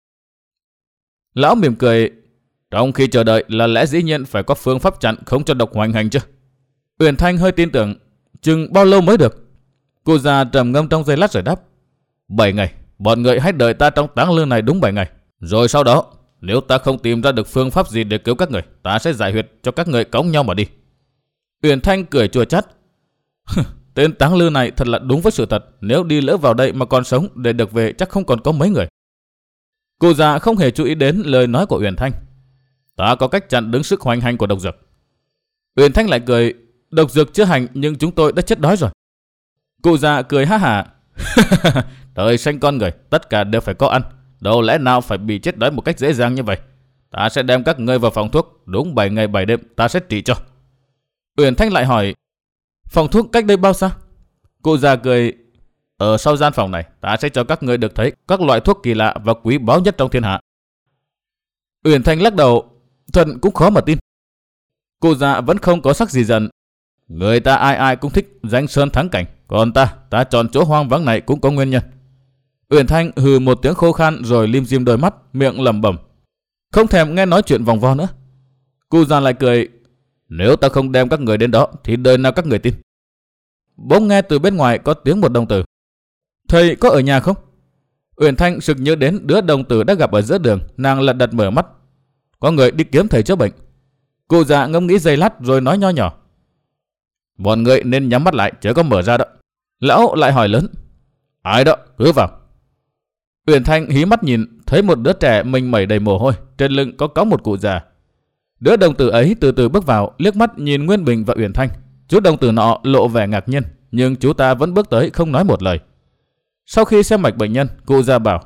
Lão mỉm cười. Trong khi chờ đợi là lẽ dĩ nhiên phải có phương pháp chặn không cho độc hoành hành chứ. Uyển Thanh hơi tin tưởng. Chừng bao lâu mới được? Cô già trầm ngâm trong giây lát rồi đáp. Bảy ngày. Bọn người hãy đợi ta trong táng lư này đúng bảy ngày. Rồi sau đó, nếu ta không tìm ra được phương pháp gì để cứu các người, ta sẽ giải huyệt cho các người cõng nhau mà đi. Uyển Thanh cười chua chát. Tên táng lư này thật là đúng với sự thật. Nếu đi lỡ vào đây mà còn sống để được về chắc không còn có mấy người. Cô già không hề chú ý đến lời nói của Uyển Thanh. Ta có cách chặn đứng sức hoành hành của độc dược. Uyển Thanh lại cười. Độc dược chưa hành nhưng chúng tôi đã chết đói rồi. Cụ già cười ha hả. Đời sanh con người, tất cả đều phải có ăn. Đâu lẽ nào phải bị chết đói một cách dễ dàng như vậy. Ta sẽ đem các ngươi vào phòng thuốc. Đúng bảy ngày bảy đêm ta sẽ trị cho. Uyển Thanh lại hỏi. Phòng thuốc cách đây bao xa? Cụ già cười. Ở sau gian phòng này ta sẽ cho các ngươi được thấy các loại thuốc kỳ lạ và quý báu nhất trong thiên hạ. Uyển Thanh lắc đầu. Thật cũng khó mà tin. Cụ già vẫn không có sắc gì giận. Người ta ai ai cũng thích danh sơn thắng cảnh. Còn ta, ta chọn chỗ hoang vắng này cũng có nguyên nhân. Uyển Thanh hừ một tiếng khô khan rồi lim dim đôi mắt, miệng lẩm bẩm. Không thèm nghe nói chuyện vòng vo nữa. Cụ già lại cười. Nếu ta không đem các người đến đó thì đời nào các người tin. Bỗng nghe từ bên ngoài có tiếng một đồng tử. Thầy có ở nhà không? Uyển Thanh sực nhớ đến đứa đồng tử đã gặp ở giữa đường. Nàng lật đật mở mắt. Có người đi kiếm thầy chữa bệnh. Cụ già ngẫm nghĩ giây lát rồi nói nho nhỏ. Bọn người nên nhắm mắt lại chứ có mở ra đó. Lão lại hỏi lớn. Ai đó, cứ vào. Uyển Thanh hí mắt nhìn, thấy một đứa trẻ mình mẩy đầy mồ hôi, trên lưng có cõng một cụ già. Đứa đồng tử ấy từ từ bước vào, liếc mắt nhìn Nguyên Bình và Uyển Thanh. Chú đồng tử nọ lộ vẻ ngạc nhiên, nhưng chú ta vẫn bước tới không nói một lời. Sau khi xem mạch bệnh nhân, cụ già bảo.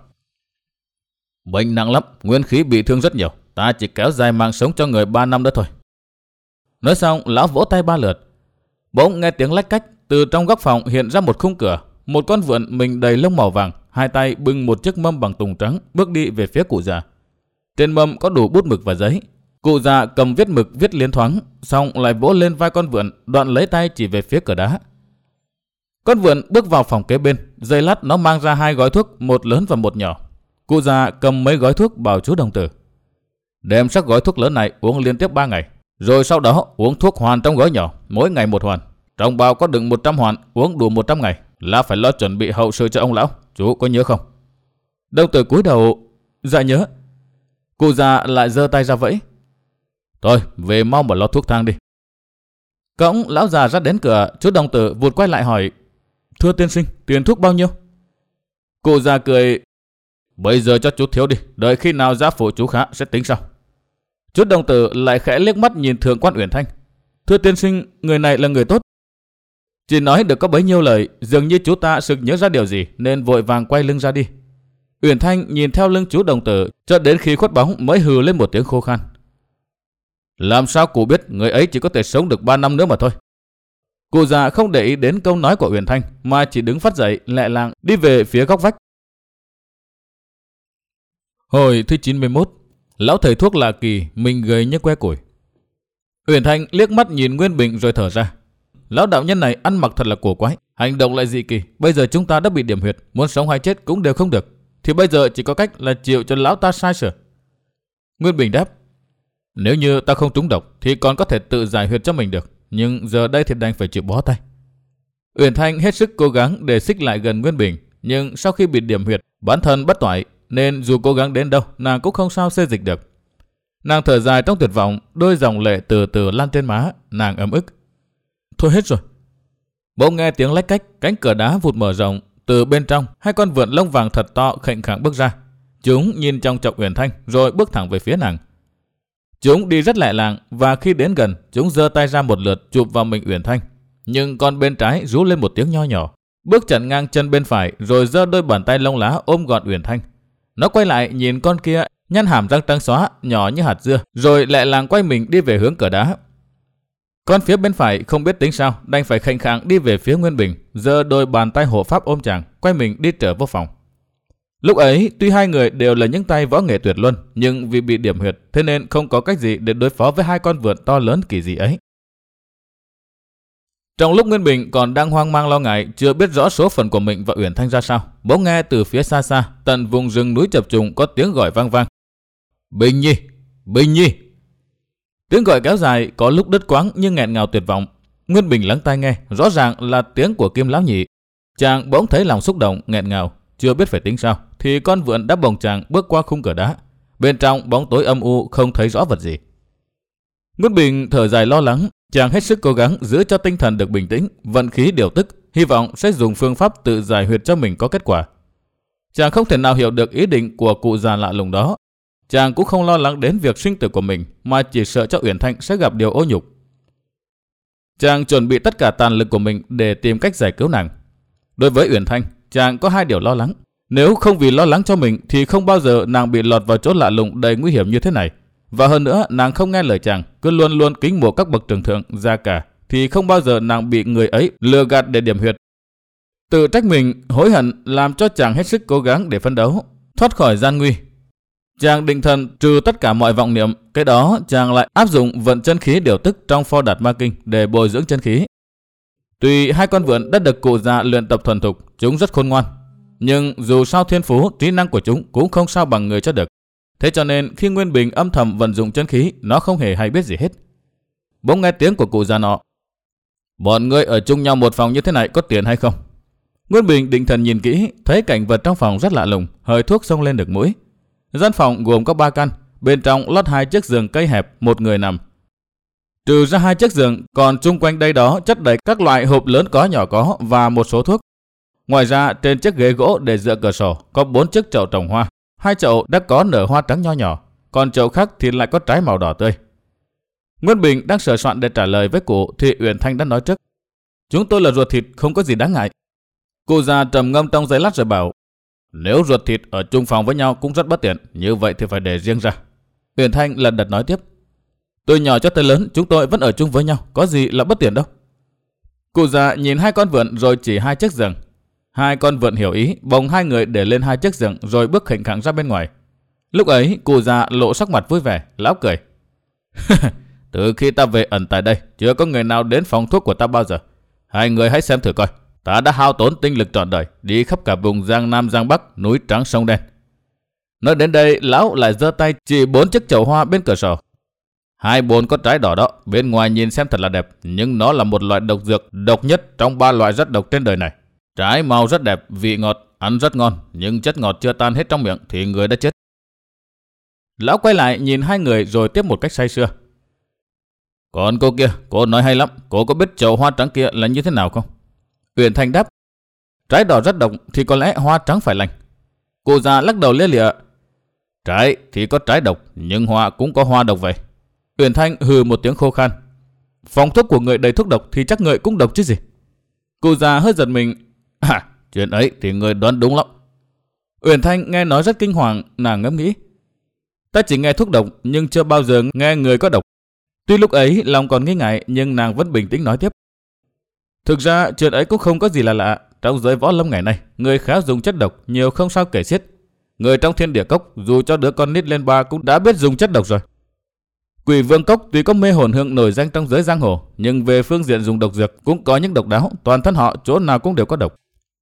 Bệnh nặng lắm, nguyên khí bị thương rất nhiều. Ta chỉ kéo dài mạng sống cho người ba năm nữa thôi. Nói xong, lão vỗ tay ba lượt. Bỗng nghe tiếng lách cách, từ trong góc phòng hiện ra một khung cửa. Một con vượn mình đầy lông màu vàng, hai tay bưng một chiếc mâm bằng tùng trắng, bước đi về phía cụ già. Trên mâm có đủ bút mực và giấy. Cụ già cầm viết mực viết liến thoáng, xong lại vỗ lên vai con vượn, đoạn lấy tay chỉ về phía cửa đá. Con vượn bước vào phòng kế bên, giây lát nó mang ra hai gói thuốc, một lớn và một nhỏ. Cụ già cầm mấy gói thuốc bảo chú đồng tử. Đem sắc gói thuốc lớn này uống liên tiếp ba ngày, rồi sau đó uống thuốc hoàn trong gói nhỏ, mỗi ngày một hoàn. Trong bao có đựng một trăm hoàn, uống đủ một trăm ngày, là phải lo chuẩn bị hậu sự cho ông lão. Chú có nhớ không? Đồng tử cúi đầu. Dạ nhớ. Cụ già lại giơ tay ra vẫy. Thôi, về mau mà lo thuốc thang đi. Cõng lão già ra đến cửa, chú đồng tử vụt quay lại hỏi. Thưa tiên sinh, tiền thuốc bao nhiêu? Cụ già cười. Bây giờ cho chú thiếu đi, đợi khi nào gia phụ chú khá sẽ tính sau. Chú đồng tử lại khẽ liếc mắt nhìn thượng quan Uyển Thanh. Thưa tiên sinh, người này là người tốt. Chỉ nói được có bấy nhiêu lời, dường như chú ta sực nhớ ra điều gì nên vội vàng quay lưng ra đi. Uyển Thanh nhìn theo lưng chú đồng tử cho đến khi khuất bóng mới hừ lên một tiếng khô khan. Làm sao cụ biết người ấy chỉ có thể sống được ba năm nữa mà thôi. Cụ già không để ý đến câu nói của Uyển Thanh mà chỉ đứng phát dậy lẹ làng đi về phía góc vách. Hồi thứ chín mươi mốt, lão thầy thuốc lạ kỳ mình gầy như que củi. Uyển Thanh liếc mắt nhìn Nguyên Bình rồi thở ra. Lão đạo nhân này ăn mặc thật là cổ quái, hành động lại dị kỳ. Bây giờ chúng ta đã bị điểm huyệt, muốn sống hay chết cũng đều không được. Thì bây giờ chỉ có cách là chịu cho lão ta sai sửa. Nguyên Bình đáp. Nếu như ta không trúng độc thì còn có thể tự giải huyệt cho mình được, nhưng giờ đây thì đành phải chịu bó tay. Uyển Thanh hết sức cố gắng để xích lại gần Nguyên Bình, nhưng sau khi bị điểm huyệt, bản thân bất toại nên dù cố gắng đến đâu nàng cũng không sao xê dịch được. Nàng thở dài trong tuyệt vọng, đôi dòng lệ từ từ lan trên má, nàng ấm ức. Thôi hết rồi. Bỗng nghe tiếng lách cách, cánh cửa đá vụt mở rộng, từ bên trong hai con vượn lông vàng thật to khệnh khạng bước ra. Chúng nhìn trong chọc Uyển Thanh rồi bước thẳng về phía nàng. Chúng đi rất lẹ làng và khi đến gần, chúng giơ tay ra một lượt chụp vào mình Uyển Thanh, nhưng con bên trái rú lên một tiếng nho nhỏ, bước chặn ngang chân bên phải rồi giơ đôi bàn tay lông lá ôm gọn Uyển Thanh. Nó quay lại nhìn con kia, nhăn hàm răng trắng xóa nhỏ như hạt dưa, rồi lẹ làng quay mình đi về hướng cửa đá. Con phía bên phải không biết tính sao, đành phải khệnh khạng đi về phía Nguyên Bình, giơ đôi bàn tay hộ pháp ôm chàng, quay mình đi trở vô phòng. Lúc ấy, tuy hai người đều là những tay võ nghệ tuyệt luân, nhưng vì bị điểm huyệt, thế nên không có cách gì để đối phó với hai con vượn to lớn kỳ dị ấy. Trong lúc Nguyên Bình còn đang hoang mang lo ngại, chưa biết rõ số phận của mình và Uyển Thanh ra sao, bỗng nghe từ phía xa xa, tận vùng rừng núi chập trùng có tiếng gọi vang vang. Bình Nhi, Bình Nhi. Tiếng gọi kéo dài, có lúc đứt quãng nhưng nghẹn ngào tuyệt vọng. Nguyên Bình lắng tai nghe, rõ ràng là tiếng của Kim Lão Nhị. Chàng bỗng thấy lòng xúc động, nghẹn ngào, chưa biết phải tính sao, thì con vượn đã bồng chàng bước qua khung cửa đá. Bên trong bóng tối âm u, không thấy rõ vật gì. Nguyên Bình thở dài lo lắng, chàng hết sức cố gắng giữ cho tinh thần được bình tĩnh, vận khí điều tức, hy vọng sẽ dùng phương pháp tự giải huyệt cho mình có kết quả. Chàng không thể nào hiểu được ý định của cụ già lạ lùng đó. Chàng cũng không lo lắng đến việc sinh tử của mình, mà chỉ sợ cho Uyển Thanh sẽ gặp điều ô nhục. Chàng chuẩn bị tất cả tàn lực của mình để tìm cách giải cứu nàng. Đối với Uyển Thanh, chàng có hai điều lo lắng. Nếu không vì lo lắng cho mình thì không bao giờ nàng bị lọt vào chỗ lạ lùng đầy nguy hiểm như thế này. Và hơn nữa, nàng không nghe lời chàng, cứ luôn luôn kính mộ các bậc trưởng thượng gia cả, thì không bao giờ nàng bị người ấy lừa gạt để điểm huyệt. Tự trách mình, hối hận làm cho chàng hết sức cố gắng để phấn đấu, thoát khỏi gian nguy. Chàng định thần trừ tất cả mọi vọng niệm, cái đó chàng lại áp dụng vận chân khí điều tức trong Pho Đạt Ma Kinh để bồi dưỡng chân khí. Tuy hai con vượn đã được cụ già luyện tập thuần thục, chúng rất khôn ngoan, nhưng dù sao thiên phú, trí năng của chúng cũng không sao bằng người cho được. Thế cho nên khi Nguyên Bình âm thầm vận dụng chân khí, nó không hề hay biết gì hết. Bỗng nghe tiếng của cụ già nọ. Bọn ngươi ở chung nhau một phòng như thế này có tiền hay không? Nguyên Bình định thần nhìn kỹ, thấy cảnh vật trong phòng rất lạ lùng, hơi thuốc xông lên được mũi. Gian phòng gồm có ba căn, bên trong lót hai chiếc giường cây hẹp, một người nằm. Trừ ra hai chiếc giường, còn chung quanh đây đó chất đầy các loại hộp lớn có nhỏ có và một số thuốc. Ngoài ra, trên chiếc ghế gỗ để dựa cửa sổ có bốn chiếc chậu trồng hoa. Hai chậu đã có nở hoa trắng nho nhỏ, còn chậu khác thì lại có trái màu đỏ tươi. Nguyên Bình đang sửa soạn để trả lời với cụ thì Uyển Thanh đã nói trước. Chúng tôi là ruột thịt, không có gì đáng ngại. Cụ già trầm ngâm trong giây lát rồi bảo. Nếu ruột thịt ở chung phòng với nhau cũng rất bất tiện, như vậy thì phải để riêng ra. Uyển Thanh lật đật nói tiếp. Từ nhỏ cho tới lớn chúng tôi vẫn ở chung với nhau, có gì là bất tiện đâu. Cụ già nhìn hai con vượn rồi chỉ hai chiếc giường. Hai con vượn hiểu ý, bồng hai người để lên hai chiếc giường rồi bước khệnh khạng ra bên ngoài. Lúc ấy cụ già lộ sắc mặt vui vẻ, lão cười. Từ khi ta về ẩn tại đây, chưa có người nào đến phòng thuốc của ta bao giờ. Hai người hãy xem thử coi, ta đã hao tốn tinh lực trọn đời đi khắp cả vùng Giang Nam Giang Bắc, núi trắng sông đen. Nói đến đây, lão lại giơ tay chỉ bốn chiếc chậu hoa bên cửa sổ. Hai bồn có trái đỏ đó, bên ngoài nhìn xem thật là đẹp, nhưng nó là một loại độc dược độc nhất trong ba loại rất độc trên đời này. Trái màu rất đẹp, vị ngọt, ăn rất ngon, nhưng chất ngọt chưa tan hết trong miệng thì người đã chết. Lão quay lại nhìn hai người rồi tiếp một cách say sưa. Còn cô kia, cô nói hay lắm, cô có biết chậu hoa trắng kia là như thế nào không? Uyển Thanh đáp. Trái đỏ rất độc thì có lẽ hoa trắng phải lành. Cụ già lắc đầu lia lịa. Trái thì có trái độc, nhưng hoa cũng có hoa độc vậy. Uyển Thanh hừ một tiếng khô khan. Phòng thuốc của người đầy thuốc độc thì chắc người cũng độc chứ gì. Cụ già hơi giật mình. À, chuyện ấy thì người đoán đúng lắm. Uyển Thanh nghe nói rất kinh hoàng, nàng ngẫm nghĩ. Ta chỉ nghe thuốc độc nhưng chưa bao giờ nghe người có độc. Tuy lúc ấy lòng còn nghi ngại nhưng nàng vẫn bình tĩnh nói tiếp. Thực ra chuyện ấy cũng không có gì là lạ. Trong giới võ lâm ngày nay, người khá dùng chất độc nhiều không sao kể xiết. Người trong Thiên Địa Cốc dù cho đứa con nít lên ba cũng đã biết dùng chất độc rồi. Quỷ Vương Cốc tuy có mê hồn hương nổi danh trong giới giang hồ, nhưng về phương diện dùng độc dược cũng có những độc đáo, toàn thân họ chỗ nào cũng đều có độc.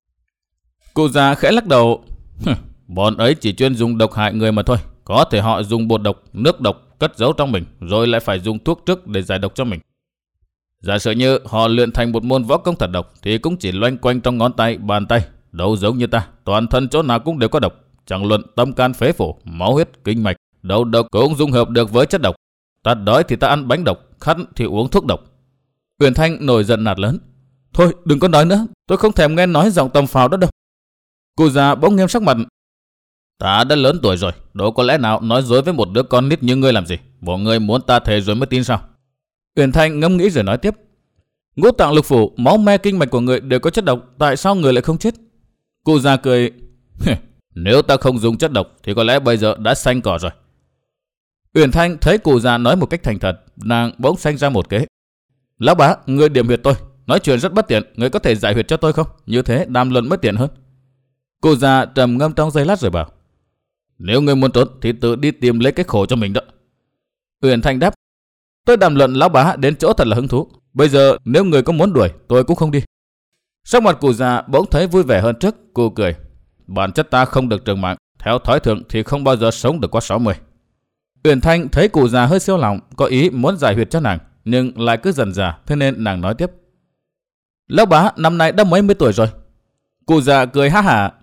Cụ già khẽ lắc đầu. Bọn ấy chỉ chuyên dùng độc hại người mà thôi. Có thể họ dùng bột độc, nước độc cất giấu trong mình, rồi lại phải dùng thuốc trước để giải độc cho mình. Giả sử như họ luyện thành một môn võ công thật độc thì cũng chỉ loanh quanh trong ngón tay, bàn tay, đâu giống như ta, toàn thân chỗ nào cũng đều có độc. Chẳng luận tâm can phế phủ, máu huyết, kinh mạch, đâu độc cũng dung hợp được với chất độc. Ta đói thì ta ăn bánh độc, khát thì uống thuốc độc. Uyển Thanh nổi giận nạt lớn. Thôi đừng có nói nữa, tôi không thèm nghe nói giọng tầm phào đó đâu. Cụ già bỗng nghiêm sắc mặt. Ta đã lớn tuổi rồi, đâu có lẽ nào nói dối với một đứa con nít như ngươi làm gì. Bộ ngươi muốn ta thề rồi mới tin sao? Uyển Thanh ngẫm nghĩ rồi nói tiếp. Ngũ tạng lục phủ, máu me kinh mạch của người đều có chất độc, tại sao người lại không chết? Cụ già cười. Nếu ta không dùng chất độc thì có lẽ bây giờ đã xanh cỏ rồi. Uyển Thanh thấy cụ già nói một cách thành thật, nàng bỗng sanh ra một kế. Lão bá, người điểm huyệt tôi. Nói chuyện rất bất tiện, người có thể giải huyệt cho tôi không? Như thế đàm luận mới tiện hơn. Cụ già trầm ngâm trong giây lát rồi bảo. Nếu người muốn trốn thì tự đi tìm lấy cái khổ cho mình đó. Uyển Thanh đáp. Tôi đàm luận lão bá đến chỗ thật là hứng thú. Bây giờ nếu người có muốn đuổi tôi cũng không đi. Sắc mặt cụ già bỗng thấy vui vẻ hơn trước. Cụ cười. Bản chất ta không được trường mạng. Theo thói thường thì không bao giờ sống được qua sáu mươi. Uyển Thanh thấy cụ già hơi siêu lòng, có ý muốn giải huyệt cho nàng, nhưng lại cứ dần dà, thế nên nàng nói tiếp. Lão bá năm nay đã mấy mươi tuổi rồi. Cụ già cười ha hả.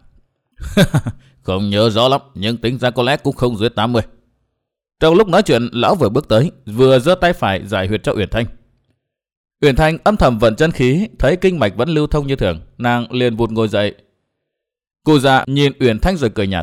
Không nhớ rõ lắm, nhưng tính ra có lẽ cũng không dưới tám mươi. Trong lúc nói chuyện, lão vừa bước tới, vừa giơ tay phải giải huyệt cho Uyển Thanh. Uyển Thanh âm thầm vận chân khí, thấy kinh mạch vẫn lưu thông như thường, nàng liền vụt ngồi dậy. Cụ già nhìn Uyển Thanh rồi cười nhạt.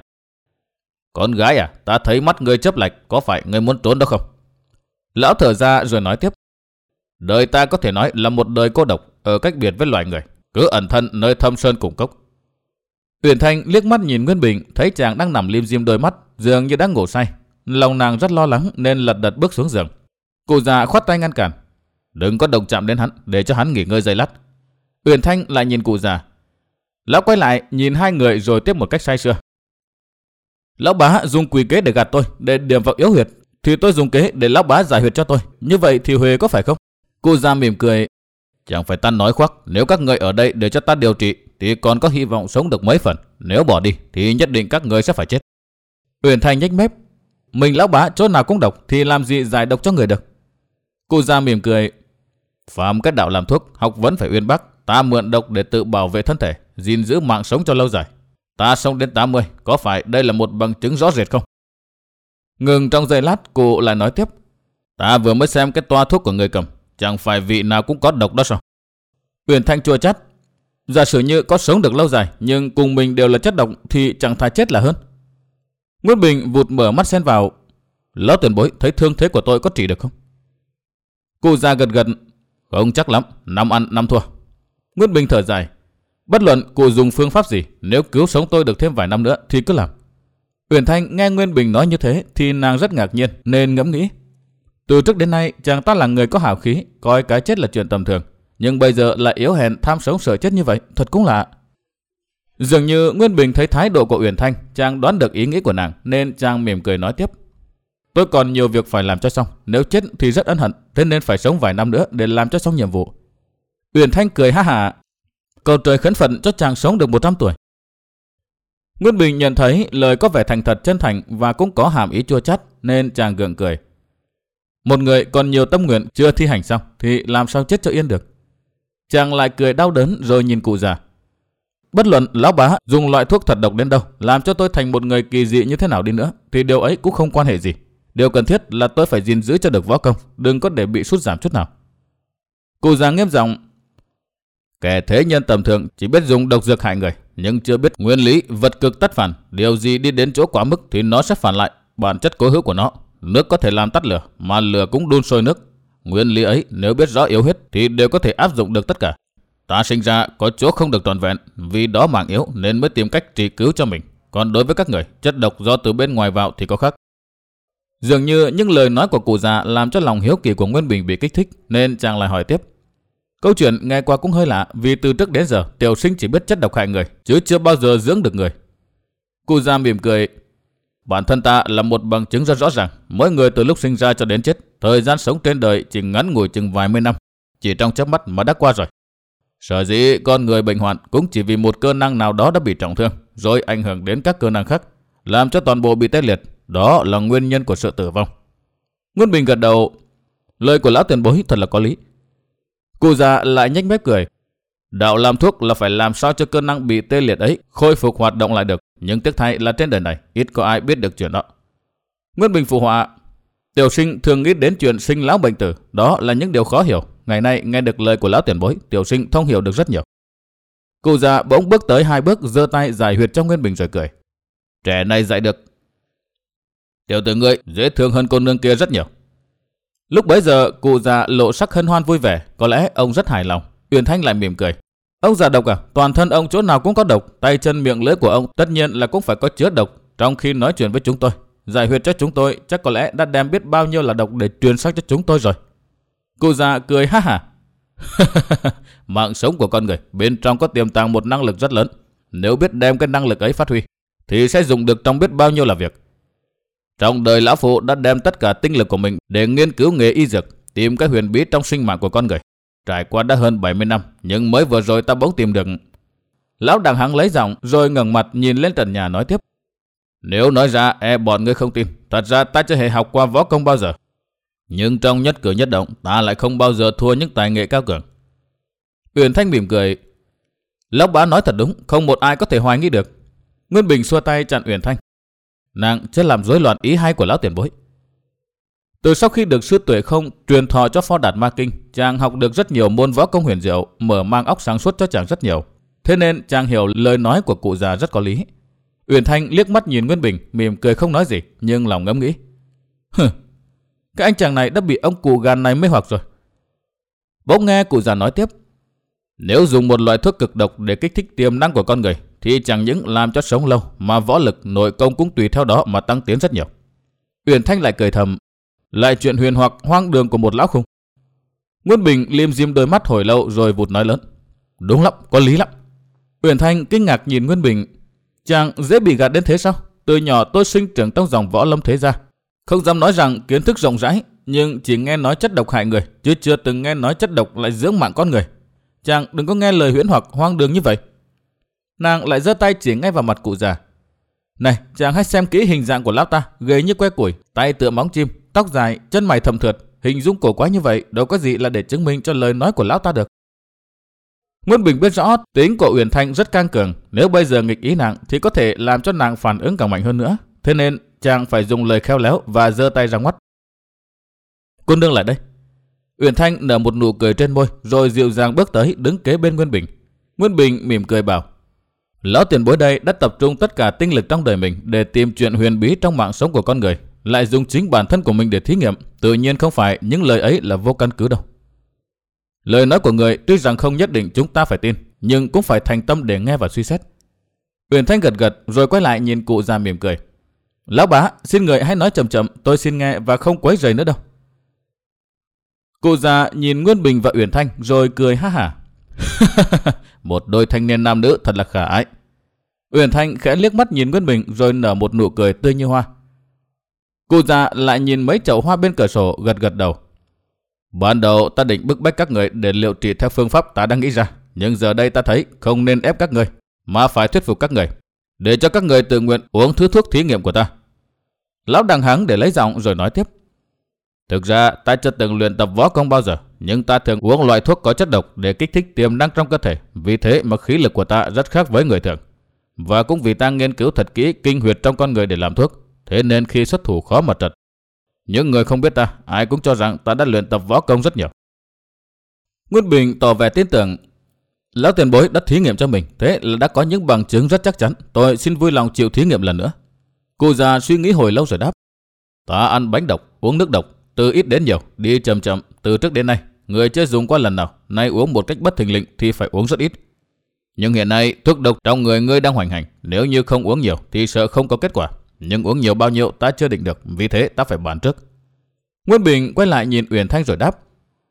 Con gái à, ta thấy mắt ngươi chớp lạch, có phải ngươi muốn trốn đó không? Lão thở ra rồi nói tiếp. Đời ta có thể nói là một đời cô độc, ở cách biệt với loài người, cứ ẩn thân nơi thâm sơn cùng cốc. Uyển Thanh liếc mắt nhìn Nguyên Bình, thấy chàng đang nằm lim dim đôi mắt, dường như đang ngủ say. Lòng nàng rất lo lắng nên lật đật bước xuống giường. Cụ già khoát tay ngăn cản. Đừng có động chạm đến hắn, để cho hắn nghỉ ngơi giây lát. Uyển Thanh lại nhìn cụ già. Lão quay lại nhìn hai người rồi tiếp một cách say sưa. Lão bá dùng quỷ kế để gạt tôi, để điểm vào yếu huyệt, thì tôi dùng kế để lão bá giải huyệt cho tôi. Như vậy thì huề có phải không? Cụ già mỉm cười. Chẳng phải ta nói khoác, nếu các người ở đây để cho ta điều trị thì còn có hy vọng sống được mấy phần. Nếu bỏ đi thì nhất định các người sẽ phải chết. Uyển Thanh nhếch mép. Mình lão bá chỗ nào cũng độc thì làm gì giải độc cho người được? Cụ già mỉm cười. Phàm cái đạo làm thuốc, học vẫn phải uyên bác. Ta mượn độc để tự bảo vệ thân thể, gìn giữ mạng sống cho lâu dài. Ta sống đến tám mươi, có phải đây là một bằng chứng rõ rệt không? Ngừng trong giây lát, cụ lại nói tiếp. Ta vừa mới xem cái toa thuốc của người cầm, chẳng phải vị nào cũng có độc đó sao? Uyển Thanh chua chát. Giả sử như có sống được lâu dài, nhưng cùng mình đều là chất độc thì chẳng thà chết là hơn. Nguyên Bình vụt mở mắt xen vào. Lão tiền bối thấy thương thế của tôi có trị được không? Cụ già gật gật. Không chắc lắm, năm ăn năm thua. Nguyên Bình thở dài. Bất luận cụ dùng phương pháp gì, nếu cứu sống tôi được thêm vài năm nữa thì cứ làm. Uyển Thanh nghe Nguyên Bình nói như thế thì nàng rất ngạc nhiên nên ngẫm nghĩ. Từ trước đến nay chàng ta là người có hào khí, coi cái chết là chuyện tầm thường, nhưng bây giờ lại yếu hèn tham sống sợ chết như vậy, thật cũng lạ. Dường như Nguyên Bình thấy thái độ của Uyển Thanh, chàng đoán được ý nghĩ của nàng nên chàng mỉm cười nói tiếp. Tôi còn nhiều việc phải làm cho xong, nếu chết thì rất ân hận, thế nên phải sống vài năm nữa để làm cho xong nhiệm vụ. Uyển Thanh cười ha hả. Cầu trời khấn Phật cho chàng sống được một trăm tuổi. Nguyên Bình nhận thấy lời có vẻ thành thật chân thành và cũng có hàm ý chua chát nên chàng gượng cười. Một người còn nhiều tâm nguyện chưa thi hành xong thì làm sao chết cho yên được. Chàng lại cười đau đớn rồi nhìn cụ già. Bất luận lão bá dùng loại thuốc thật độc đến đâu, làm cho tôi thành một người kỳ dị như thế nào đi nữa thì điều ấy cũng không quan hệ gì. Điều cần thiết là tôi phải gìn giữ cho được võ công, đừng có để bị sút giảm chút nào. Cụ già nghiêm giọng. Kẻ thế nhân tầm thường chỉ biết dùng độc dược hại người, nhưng chưa biết nguyên lý vật cực tất phản. Điều gì đi đến chỗ quá mức thì nó sẽ phản lại bản chất cố hữu của nó. Nước có thể làm tắt lửa, mà lửa cũng đun sôi nước. Nguyên lý ấy nếu biết rõ yếu huyết thì đều có thể áp dụng được tất cả. Ta sinh ra có chỗ không được trọn vẹn, vì đó mạng yếu nên mới tìm cách trị cứu cho mình. Còn đối với các người, chất độc do từ bên ngoài vào thì có khác. Dường như những lời nói của cụ già làm cho lòng hiếu kỳ của Nguyên Bình bị kích thích, nên chàng lại hỏi tiếp. Câu chuyện nghe qua cũng hơi lạ, vì từ trước đến giờ tiểu sinh chỉ biết chất độc hại người, chứ chưa bao giờ dưỡng được người. Cụ già mỉm cười. Bản thân ta là một bằng chứng rất rõ ràng. Mỗi người từ lúc sinh ra cho đến chết, thời gian sống trên đời chỉ ngắn ngủi chừng vài mươi năm, chỉ trong chớp mắt mà đã qua rồi. Sở dĩ con người bệnh hoạn cũng chỉ vì một cơ năng nào đó đã bị trọng thương, rồi ảnh hưởng đến các cơ năng khác, làm cho toàn bộ bị tê liệt. Đó là nguyên nhân của sự tử vong. Nguyên Bình gật đầu. Lời của lão tiền bối thật là có lý. Cụ già lại nhếch mép cười. Đạo làm thuốc là phải làm sao cho cơ năng bị tê liệt ấy khôi phục hoạt động lại được, nhưng tiếc thay là trên đời này ít có ai biết được chuyện đó. Nguyên Bình phụ họa. Tiểu sinh thường nghĩ đến chuyện sinh lão bệnh tử, đó là những điều khó hiểu. Ngày nay nghe được lời của lão tiền bối, tiểu sinh thông hiểu được rất nhiều. Cụ già bỗng bước tới hai bước, giơ tay giải huyệt cho Nguyên Bình rồi cười. Trẻ này dạy được. Tiểu tử ngươi dễ thương hơn cô nương kia rất nhiều. Lúc bấy giờ cụ già lộ sắc hân hoan vui vẻ, có lẽ ông rất hài lòng. Uyển Thanh lại mỉm cười. Ông già độc à? Toàn thân ông chỗ nào cũng có độc, tay chân miệng lưỡi của ông tất nhiên là cũng phải có chứa độc. Trong khi nói chuyện với chúng tôi, giải huyệt cho chúng tôi, chắc có lẽ đã đem biết bao nhiêu là độc để truyền sang cho chúng tôi rồi. Cụ già cười ha hả. Mạng sống của con người bên trong có tiềm tàng một năng lực rất lớn. Nếu biết đem cái năng lực ấy phát huy thì sẽ dùng được trong biết bao nhiêu là việc. Trong đời lão phụ đã đem tất cả tinh lực của mình để nghiên cứu nghề y dược, tìm cái huyền bí trong sinh mạng của con người. Trải qua đã hơn bảy mươi năm, nhưng mới vừa rồi ta bỗng tìm được. Lão Đằng Hắng lấy giọng rồi ngẩng mặt nhìn lên trần nhà nói tiếp. Nếu nói ra e bọn ngươi không tin. Thật ra ta chưa hề học qua võ công bao giờ. Nhưng trong nhất cử nhất động ta lại không bao giờ thua những tài nghệ cao cường. Uyển Thanh mỉm cười. Lão Bá nói thật đúng, không một ai có thể hoài nghi được. Nguyên Bình xua tay chặn Uyển Thanh. Nàng chưa làm rối loạn ý hay của lão tiền bối. Từ sau khi được sư Tuệ Không truyền thọ cho Phó Đạt Ma Kinh, chàng học được rất nhiều môn võ công huyền diệu, mở mang óc sáng suốt cho chàng rất nhiều. Thế nên chàng hiểu lời nói của cụ già rất có lý. Uyển Thanh liếc mắt nhìn Nguyên Bình, mỉm cười không nói gì, nhưng lòng ngẫm nghĩ. Hừ, cái anh chàng này đã bị ông cụ gàn này mê hoặc rồi. Bỗng nghe cụ già nói tiếp. Nếu dùng một loại thuốc cực độc để kích thích tiềm năng của con người, thì chẳng những làm cho sống lâu, mà võ lực, nội công cũng tùy theo đó mà tăng tiến rất nhiều. Uyển Thanh lại cười thầm. Lại chuyện huyền hoặc hoang đường của một lão khùng. Nguyên Bình liêm diêm đôi mắt hồi lâu rồi vụt nói lớn. Đúng lắm, có lý lắm. Uyển Thanh kinh ngạc nhìn Nguyên Bình. Chàng dễ bị gạt đến thế sao? Từ nhỏ tôi sinh trưởng trong dòng võ lâm thế gia, không dám nói rằng kiến thức rộng rãi, nhưng chỉ nghe nói chất độc hại người, chứ chưa từng nghe nói chất độc lại dưỡng mạng con người. Chàng đừng có nghe lời huyễn hoặc hoang đường như vậy. Nàng lại giơ tay chỉ ngay vào mặt cụ già. Này, chàng hãy xem kỹ hình dạng của lão ta, gầy như que củi, tay tựa móng chim, tóc dài, chân mày thầm thượt, hình dung cổ quái như vậy, đâu có gì là để chứng minh cho lời nói của lão ta được. Nguyên Bình biết rõ tính của Uyển Thanh rất căng cường, nếu bây giờ nghịch ý nàng thì có thể làm cho nàng phản ứng càng mạnh hơn nữa. Thế nên chàng phải dùng lời khéo léo và giơ tay ra ngoắt. Cô nương lại đây. Uyển Thanh nở một nụ cười trên môi, rồi dịu dàng bước tới đứng kế bên Nguyên Bình. Nguyên Bình mỉm cười bảo. Lão tiền bối đây đã tập trung tất cả tinh lực trong đời mình để tìm chuyện huyền bí trong mạng sống của con người, lại dùng chính bản thân của mình để thí nghiệm, tự nhiên không phải những lời ấy là vô căn cứ đâu. Lời nói của người tuy rằng không nhất định chúng ta phải tin, nhưng cũng phải thành tâm để nghe và suy xét. Uyển Thanh gật gật rồi quay lại nhìn cụ già mỉm cười. Lão bá, xin người hãy nói chậm chậm, tôi xin nghe và không quấy rầy nữa đâu. Cụ già nhìn Nguyên Bình và Uyển Thanh rồi cười ha hả. Một đôi thanh niên nam nữ thật là khả ái. Uyển Thanh khẽ liếc mắt nhìn Nguyên Bình rồi nở một nụ cười tươi như hoa. Cụ già lại nhìn mấy chậu hoa bên cửa sổ, gật gật đầu. Ban đầu ta định bức bách các người để liệu trị theo phương pháp ta đang nghĩ ra, nhưng giờ đây ta thấy không nên ép các người, mà phải thuyết phục các người, để cho các người tự nguyện uống thứ thuốc thí nghiệm của ta. Lão Đằng Hắng để lấy giọng rồi nói tiếp. Thực ra ta chưa từng luyện tập võ công bao giờ, nhưng ta thường uống loại thuốc có chất độc để kích thích tiềm năng trong cơ thể, vì thế mà khí lực của ta rất khác với người thường. Và cũng vì ta nghiên cứu thật kỹ kinh huyệt trong con người để làm thuốc, thế nên khi xuất thủ khó mà trật. Những người không biết ta, ai cũng cho rằng ta đã luyện tập võ công rất nhiều. Nguyên Bình tỏ vẻ tin tưởng. Lão tiền bối đã thí nghiệm cho mình, thế là đã có những bằng chứng rất chắc chắn. Tôi xin vui lòng chịu thí nghiệm lần nữa. Cụ già suy nghĩ hồi lâu rồi đáp. Ta ăn bánh độc, uống nước độc, từ ít đến nhiều, đi chậm chậm, từ trước đến nay. Người chưa dùng qua lần nào, nay uống một cách bất thình lình thì phải uống rất ít. Nhưng hiện nay thuốc độc trong người ngươi đang hoành hành, nếu như không uống nhiều thì sợ không có kết quả. Nhưng uống nhiều bao nhiêu ta chưa định được, vì thế ta phải bàn trước. Nguyên Bình quay lại nhìn Uyển Thanh rồi đáp.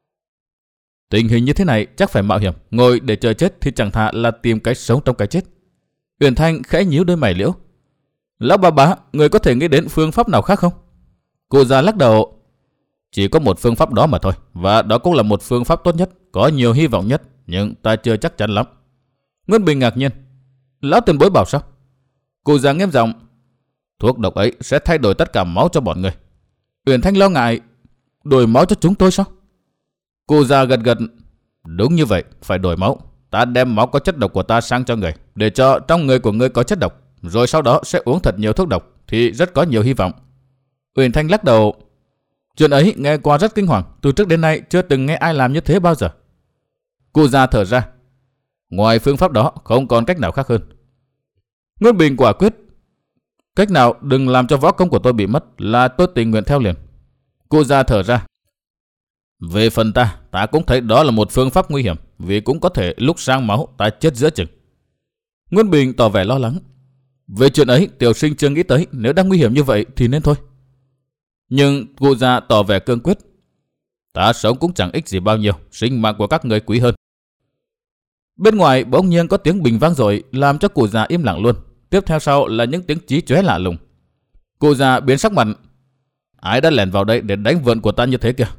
Tình hình như thế này chắc phải mạo hiểm, ngồi để chờ chết thì chẳng thà là tìm cái sống trong cái chết. Uyển Thanh khẽ nhíu đôi mày liễu. Lão bà bá, người có thể nghĩ đến phương pháp nào khác không? Cụ già lắc đầu. Chỉ có một phương pháp đó mà thôi, và đó cũng là một phương pháp tốt nhất, có nhiều hy vọng nhất, nhưng ta chưa chắc chắn lắm. Nguyên Bình ngạc nhiên. Lão tiền bối bảo sao? Cụ già nghiêm giọng. Thuốc độc ấy sẽ thay đổi tất cả máu cho bọn người. Uyển Thanh lo ngại. Đổi máu cho chúng tôi sao? Cụ già gật gật. Đúng như vậy, phải đổi máu. Ta đem máu có chất độc của ta sang cho người, để cho trong người của người có chất độc, rồi sau đó sẽ uống thật nhiều thuốc độc, thì rất có nhiều hy vọng. Uyển Thanh lắc đầu. Chuyện ấy nghe qua rất kinh hoàng, từ trước đến nay chưa từng nghe ai làm như thế bao giờ. Cụ già thở ra. Ngoài phương pháp đó không còn cách nào khác hơn. Nguyên Bình quả quyết. Cách nào đừng làm cho võ công của tôi bị mất là tôi tình nguyện theo liền. Cụ già thở ra. Về phần ta, ta cũng thấy đó là một phương pháp nguy hiểm, vì cũng có thể lúc sang máu ta chết giữa chừng. Nguyên Bình tỏ vẻ lo lắng. Về chuyện ấy tiểu sinh chưa nghĩ tới, nếu đang nguy hiểm như vậy thì nên thôi. Nhưng cụ già tỏ vẻ cương quyết. Ta sống cũng chẳng ích gì bao nhiêu, sinh mạng của các người quý hơn. Bên ngoài bỗng nhiên có tiếng bình vang dội, làm cho cụ già im lặng luôn. Tiếp theo sau là những tiếng chí chóe lạ lùng. Cụ già biến sắc mặt. Ai đã lẻn vào đây để đánh vượn của ta như thế kìa?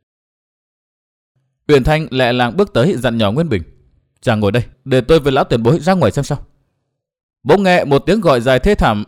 Uyển Thanh lẹ làng bước tới dặn nhỏ Nguyên Bình. Chàng ngồi đây, để tôi với lão tiền bối ra ngoài xem sao. Bỗng nghe một tiếng gọi dài thê thảm.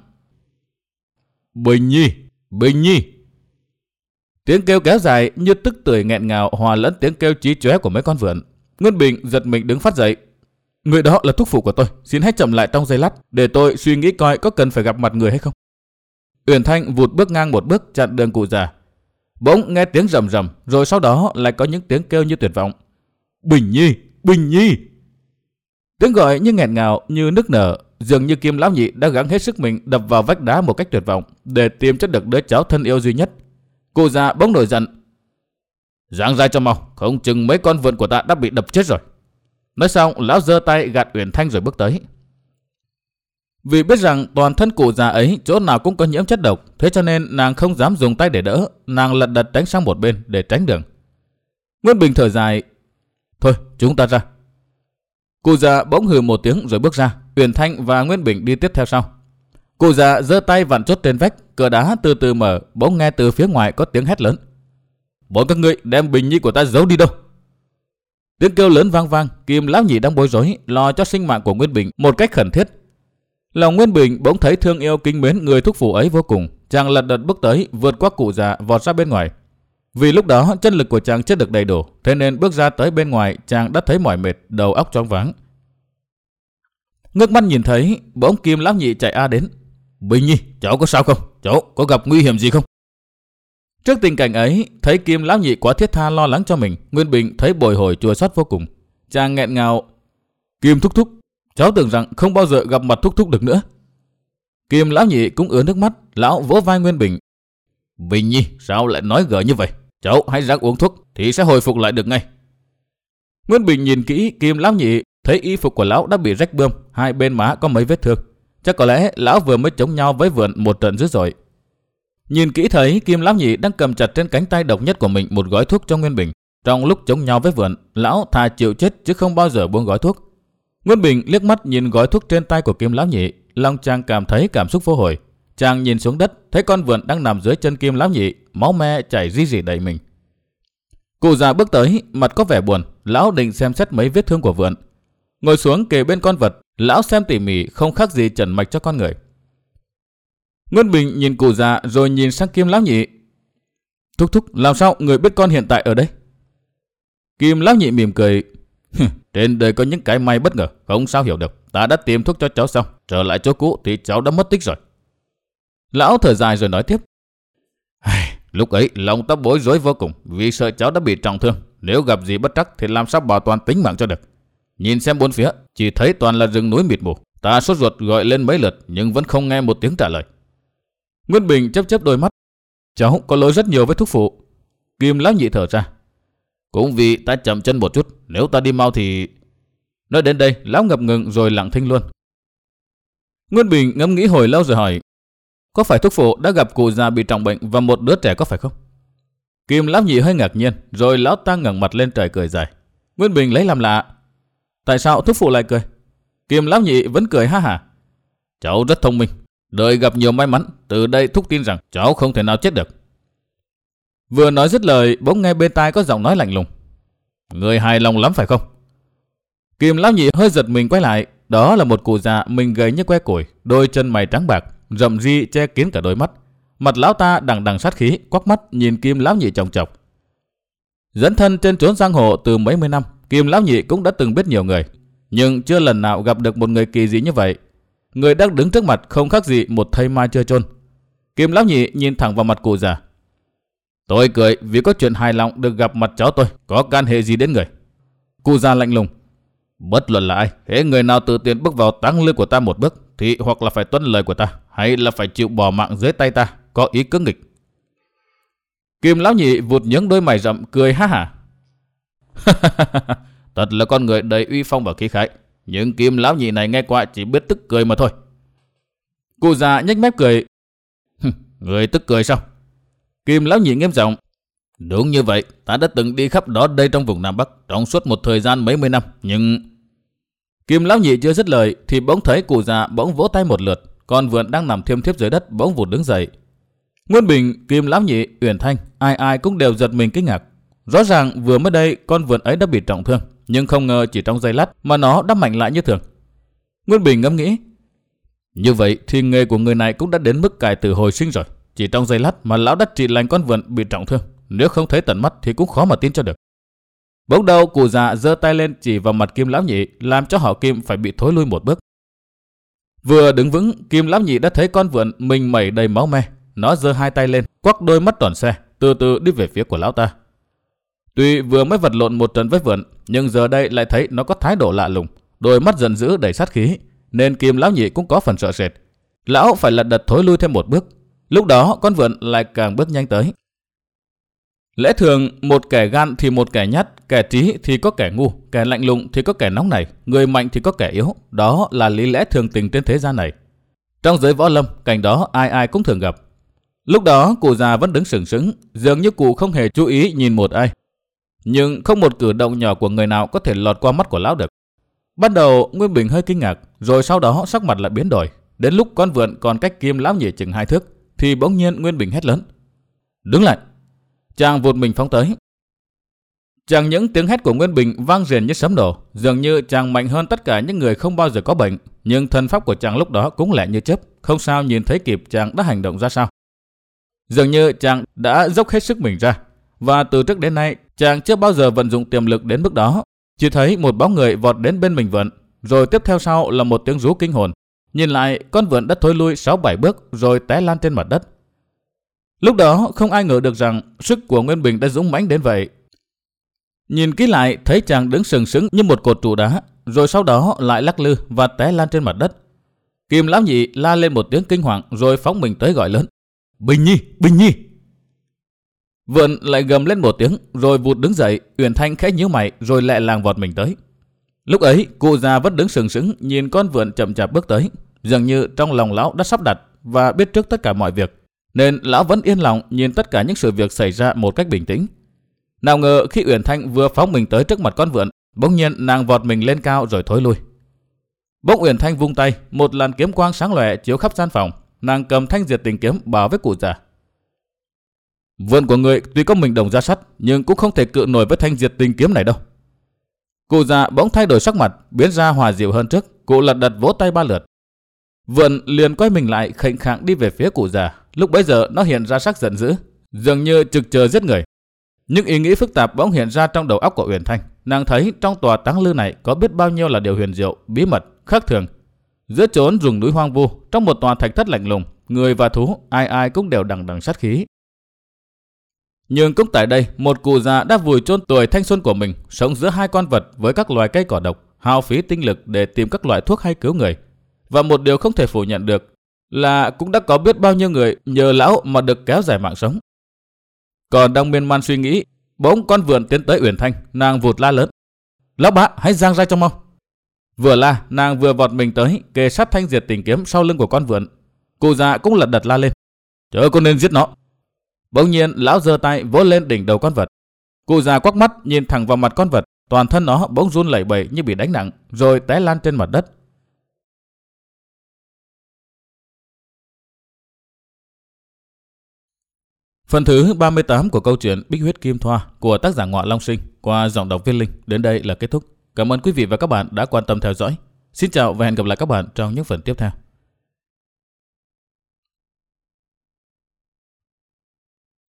Bình Nhi, Bình Nhi. Tiếng kêu kéo dài như tức tưởi nghẹn ngào hòa lẫn tiếng kêu chí chóe của mấy con vượn. Nguyên Bình giật mình đứng phát dậy. Người đó là thúc phụ của tôi, xin hãy chậm lại trong giây lát để tôi suy nghĩ coi có cần phải gặp mặt người hay không. Uyển Thanh vụt bước ngang một bước chặn đường cụ già. Bỗng nghe tiếng rầm rầm, rồi sau đó lại có những tiếng kêu như tuyệt vọng. Bình Nhi, Bình Nhi. Tiếng gọi như nghẹn ngào, như nức nở, dường như Kim lão nhị đã gắng hết sức mình đập vào vách đá một cách tuyệt vọng để tìm cho được đứa cháu thân yêu duy nhất. Cụ già bỗng nổi giận. Giáng ra cho mau, không chừng mấy con vượn của ta đã bị đập chết rồi. Nói xong, lão giơ tay gạt Uyển Thanh rồi bước tới. Vì biết rằng toàn thân cụ già ấy chỗ nào cũng có nhiễm chất độc, thế cho nên nàng không dám dùng tay để đỡ, nàng lật đật tránh sang một bên để tránh đường. Nguyên Bình thở dài. Thôi, chúng ta ra. Cụ già bỗng hừ một tiếng rồi bước ra. Uyển Thanh và Nguyên Bình đi tiếp theo sau. Cụ già giơ tay vặn chốt trên vách, cửa đá từ từ mở, bỗng nghe từ phía ngoài có tiếng hét lớn. Bọn các ngươi đem Bình Nhi của ta giấu đi đâu? Tiếng kêu lớn vang vang, Kim lão nhị đang bối rối, lo cho sinh mạng của Nguyên Bình một cách khẩn thiết. Lòng Nguyên Bình bỗng thấy thương yêu kính mến người thúc phụ ấy vô cùng, chàng lật đật bước tới, vượt qua cụ già vọt ra bên ngoài. Vì lúc đó chân lực của chàng chưa được đầy đủ, thế nên bước ra tới bên ngoài chàng đã thấy mỏi mệt, đầu óc choáng váng. Ngước mắt nhìn thấy, bỗng Kim lão nhị chạy a đến. Bình Nhi, cháu có sao không? Cháu có gặp nguy hiểm gì không? Trước tình cảnh ấy, thấy Kim lão nhị quá thiết tha lo lắng cho mình, Nguyên Bình thấy bồi hồi chua xót vô cùng. Chàng nghẹn ngào. Kim thúc thúc, cháu tưởng rằng không bao giờ gặp mặt thúc thúc được nữa. Kim lão nhị cũng ứa nước mắt, lão vỗ vai Nguyên Bình. Bình Nhi, sao lại nói gở như vậy? Cháu hãy ráng uống thuốc thì sẽ hồi phục lại được ngay. Nguyên Bình nhìn kỹ Kim lão nhị, thấy y phục của lão đã bị rách bươm, hai bên má có mấy vết thương. Chắc có lẽ lão vừa mới chống nhau với vượn một trận dữ dội. Nhìn kỹ thấy Kim lão nhị đang cầm chặt trên cánh tay độc nhất của mình một gói thuốc cho Nguyên Bình. Trong lúc chống nhau với vượn, lão thà chịu chết chứ không bao giờ buông gói thuốc. Nguyên Bình liếc mắt nhìn gói thuốc trên tay của Kim lão nhị, lòng chàng cảm thấy cảm xúc vô hồi. Chàng nhìn xuống đất, thấy con vượn đang nằm dưới chân Kim lão nhị, máu me chảy rỉ rỉ đầy mình. Cụ già bước tới, mặt có vẻ buồn, lão định xem xét mấy vết thương của vượn. Ngồi xuống kề bên con vật, lão xem tỉ mỉ không khác gì trần mạch cho con người. Nguyên Bình nhìn cụ già rồi nhìn sang Kim lão nhị. Thúc thúc, làm sao người biết con hiện tại ở đây? Kim lão nhị mỉm cười. Trên đời có những cái may bất ngờ, không sao hiểu được. Ta đã tìm thuốc cho cháu xong, trở lại chỗ cũ thì cháu đã mất tích rồi. Lão thở dài rồi nói tiếp. Lúc ấy lòng ta bối rối vô cùng, vì sợ cháu đã bị trọng thương. Nếu gặp gì bất trắc thì làm sao bảo toàn tính mạng cho được. Nhìn xem bốn phía, chỉ thấy toàn là rừng núi mịt mù. Ta sốt ruột gọi lên mấy lượt nhưng vẫn không nghe một tiếng trả lời. Nguyên Bình chớp chớp đôi mắt. Cháu có lỗi rất nhiều với thúc phụ. Kim lão nhị thở ra. Cũng vì ta chậm chân một chút, nếu ta đi mau thì... Nói đến đây, lão ngập ngừng rồi lặng thinh luôn. Nguyên Bình ngẫm nghĩ hồi lâu rồi hỏi. Có phải thúc phụ đã gặp cụ già bị trọng bệnh và một đứa trẻ có phải không? Kim lão nhị hơi ngạc nhiên, rồi lão ta ngẩng mặt lên trời cười dài. Nguyên Bình lấy làm lạ. Tại sao thúc phụ lại cười? Kim lão nhị vẫn cười ha hả. Cháu rất thông minh, đời gặp nhiều may mắn, từ đây thúc tin rằng cháu không thể nào chết được. Vừa nói dứt lời, bỗng nghe bên tai có giọng nói lạnh lùng. Người hài lòng lắm phải không? Kim lão nhị hơi giật mình quay lại, đó là một cụ già mình gầy như que củi, đôi chân mày trắng bạc, rậm ri che kín cả đôi mắt. Mặt lão ta đằng đằng sát khí, quắc mắt nhìn Kim lão nhị chòng chọc. Dẫn thân trên chốn giang hồ từ mấy mươi năm, Kim lão nhị cũng đã từng biết nhiều người, nhưng chưa lần nào gặp được một người kỳ dị như vậy. Người đang đứng trước mặt không khác gì một thây ma chưa chôn. Kim lão nhị nhìn thẳng vào mặt cụ già. Tôi cười vì có chuyện hài lòng được gặp mặt cháu tôi, có can hệ gì đến người? Cụ già lạnh lùng. Bất luận là ai, hễ người nào tự tiện bước vào táng lư của ta một bước, thì hoặc là phải tuân lời của ta, hay là phải chịu bỏ mạng dưới tay ta, có ý cưỡng nghịch. Kim lão nhị vụt những đôi mày rậm cười ha hả. Thật là con người đầy uy phong và khí khái, nhưng Kim lão nhị này nghe qua chỉ biết tức cười mà thôi. Cụ già nhếch mép cười. Người tức cười sao? Kim lão nhị nghiêm giọng. Đúng như vậy, ta đã từng đi khắp đó đây trong vùng Nam Bắc trong suốt một thời gian mấy mươi năm, nhưng... Kim lão nhị chưa dứt lời thì bỗng thấy cụ già bỗng vỗ tay một lượt, con vượn đang nằm thiêm thiếp dưới đất bỗng vụt đứng dậy. Nguyên Bình, Kim lão nhị, Uyển Thanh, ai ai cũng đều giật mình kinh ngạc. Rõ ràng vừa mới đây con vượn ấy đã bị trọng thương, nhưng không ngờ chỉ trong giây lát mà nó đã mạnh lại như thường. Nguyên Bình ngẫm nghĩ, như vậy thì nghề của người này cũng đã đến mức cài từ hồi sinh rồi. Chỉ trong giây lát mà lão đã trị lành con vượn bị trọng thương, nếu không thấy tận mắt thì cũng khó mà tin cho được. Bỗng đầu cụ già giơ tay lên chỉ vào mặt Kim lão nhị, làm cho họ Kim phải bị thối lui một bước. Vừa đứng vững, Kim lão nhị đã thấy con vượn mình mẩy đầy máu me. Nó giơ hai tay lên, quắc đôi mắt tròn xe, từ từ đi về phía của lão ta. Tuy vừa mới vật lộn một trận với vượn, nhưng giờ đây lại thấy nó có thái độ lạ lùng, đôi mắt giận dữ đầy sát khí, nên Kim lão nhị cũng có phần sợ sệt. Lão phải lật đật thối lui thêm một bước. Lúc đó con vượn lại càng bước nhanh tới. Lẽ thường một kẻ gan thì một kẻ nhát, kẻ trí thì có kẻ ngu, kẻ lạnh lùng thì có kẻ nóng nảy, người mạnh thì có kẻ yếu. Đó là lý lẽ thường tình trên thế gian này. Trong giới võ lâm, cảnh đó ai ai cũng thường gặp. Lúc đó cụ già vẫn đứng sừng sững, dường như cụ không hề chú ý nhìn một ai. Nhưng không một cử động nhỏ của người nào có thể lọt qua mắt của lão được. Ban đầu Nguyên Bình hơi kinh ngạc, rồi sau đó sắc mặt lại biến đổi. Đến lúc con vượn còn cách Kim lão nhị chừng hai thước, thì bỗng nhiên Nguyên Bình hét lớn: "Đứng lại!" Chàng vụt mình phóng tới. Chẳng những tiếng hét của Nguyên Bình vang rền như sấm nổ, dường như chàng mạnh hơn tất cả những người không bao giờ có bệnh, nhưng thân pháp của chàng lúc đó cũng lẹ như chớp, không sao nhìn thấy kịp chàng đã hành động ra sao. Dường như chàng đã dốc hết sức mình ra, và từ trước đến nay chàng chưa bao giờ vận dụng tiềm lực đến mức đó. Chỉ thấy một bóng người vọt đến bên mình vượn, rồi tiếp theo sau là một tiếng rú kinh hồn. Nhìn lại, con vượn đã thối lui sáu bảy bước rồi té lan trên mặt đất. Lúc đó không ai ngờ được rằng sức của Nguyên Bình đã dũng mãnh đến vậy. Nhìn kỹ lại thấy chàng đứng sừng sững như một cột trụ đá, rồi sau đó lại lắc lư và té lan trên mặt đất. Kim lão nhị la lên một tiếng kinh hoàng rồi phóng mình tới gọi lớn: "Bình Nhi, Bình Nhi!" Vượn lại gầm lên một tiếng rồi vụt đứng dậy. Uyển Thanh khẽ nhíu mày rồi lẹ làng vọt mình tới. Lúc ấy cụ già vẫn đứng sừng sững nhìn con vượn chậm chạp bước tới, dường như trong lòng lão đã sắp đặt và biết trước tất cả mọi việc, nên lão vẫn yên lòng nhìn tất cả những sự việc xảy ra một cách bình tĩnh. Nào ngờ khi Uyển Thanh vừa phóng mình tới trước mặt con vượn, bỗng nhiên nàng vọt mình lên cao rồi thối lui. Bỗng Uyển Thanh vung tay, một làn kiếm quang sáng lòe chiếu khắp gian phòng. Nàng cầm thanh diệt tình kiếm bảo với cụ già: "Vượn của người tuy có mình đồng ra sắt, nhưng cũng không thể cự nổi với thanh diệt tình kiếm này đâu." Cụ già bỗng thay đổi sắc mặt, biến ra hòa dịu hơn trước. Cụ lật đật vỗ tay ba lượt. Vượn liền quay mình lại khệnh khạng đi về phía cụ già. Lúc bấy giờ nó hiện ra sắc giận dữ, dường như trực chờ giết người. Những ý nghĩ phức tạp bỗng hiện ra trong đầu óc của Uyển Thanh. Nàng thấy trong tòa táng lư này có biết bao nhiêu là điều huyền diệu, bí mật, khác thường. Giữa chốn rừng núi hoang vu, trong một tòa thạch thất lạnh lùng, người và thú ai ai cũng đều đằng đằng sát khí. Nhưng cũng tại đây, một cụ già đã vùi chôn tuổi thanh xuân của mình, sống giữa hai con vật với các loài cây cỏ độc, hao phí tinh lực để tìm các loại thuốc hay cứu người. Và một điều không thể phủ nhận được là cũng đã có biết bao nhiêu người nhờ lão mà được kéo dài mạng sống. Còn đang miên man suy nghĩ, bỗng con vượn tiến tới Uyển Thanh, nàng vụt la lớn: "Lão bá, hãy giang ra cho mau!" Vừa la, nàng vừa vọt mình tới, kề sát thanh diệt tình kiếm sau lưng của con vượn. Cụ già cũng lật đật la lên: "Trời ơi, con nên giết nó!" Bỗng nhiên lão giơ tay vỗ lên đỉnh đầu con vật. Cụ già quắc mắt nhìn thẳng vào mặt con vật, toàn thân nó bỗng run lẩy bẩy như bị đánh nặng, rồi té lan trên mặt đất. Phần thứ ba mươi tám của câu chuyện Bích Huyết Kim Thoa của tác giả Ngọa Long Sinh qua giọng đọc Viết Linh đến đây là kết thúc. Cảm ơn quý vị và các bạn đã quan tâm theo dõi. Xin chào và hẹn gặp lại các bạn trong những phần tiếp theo.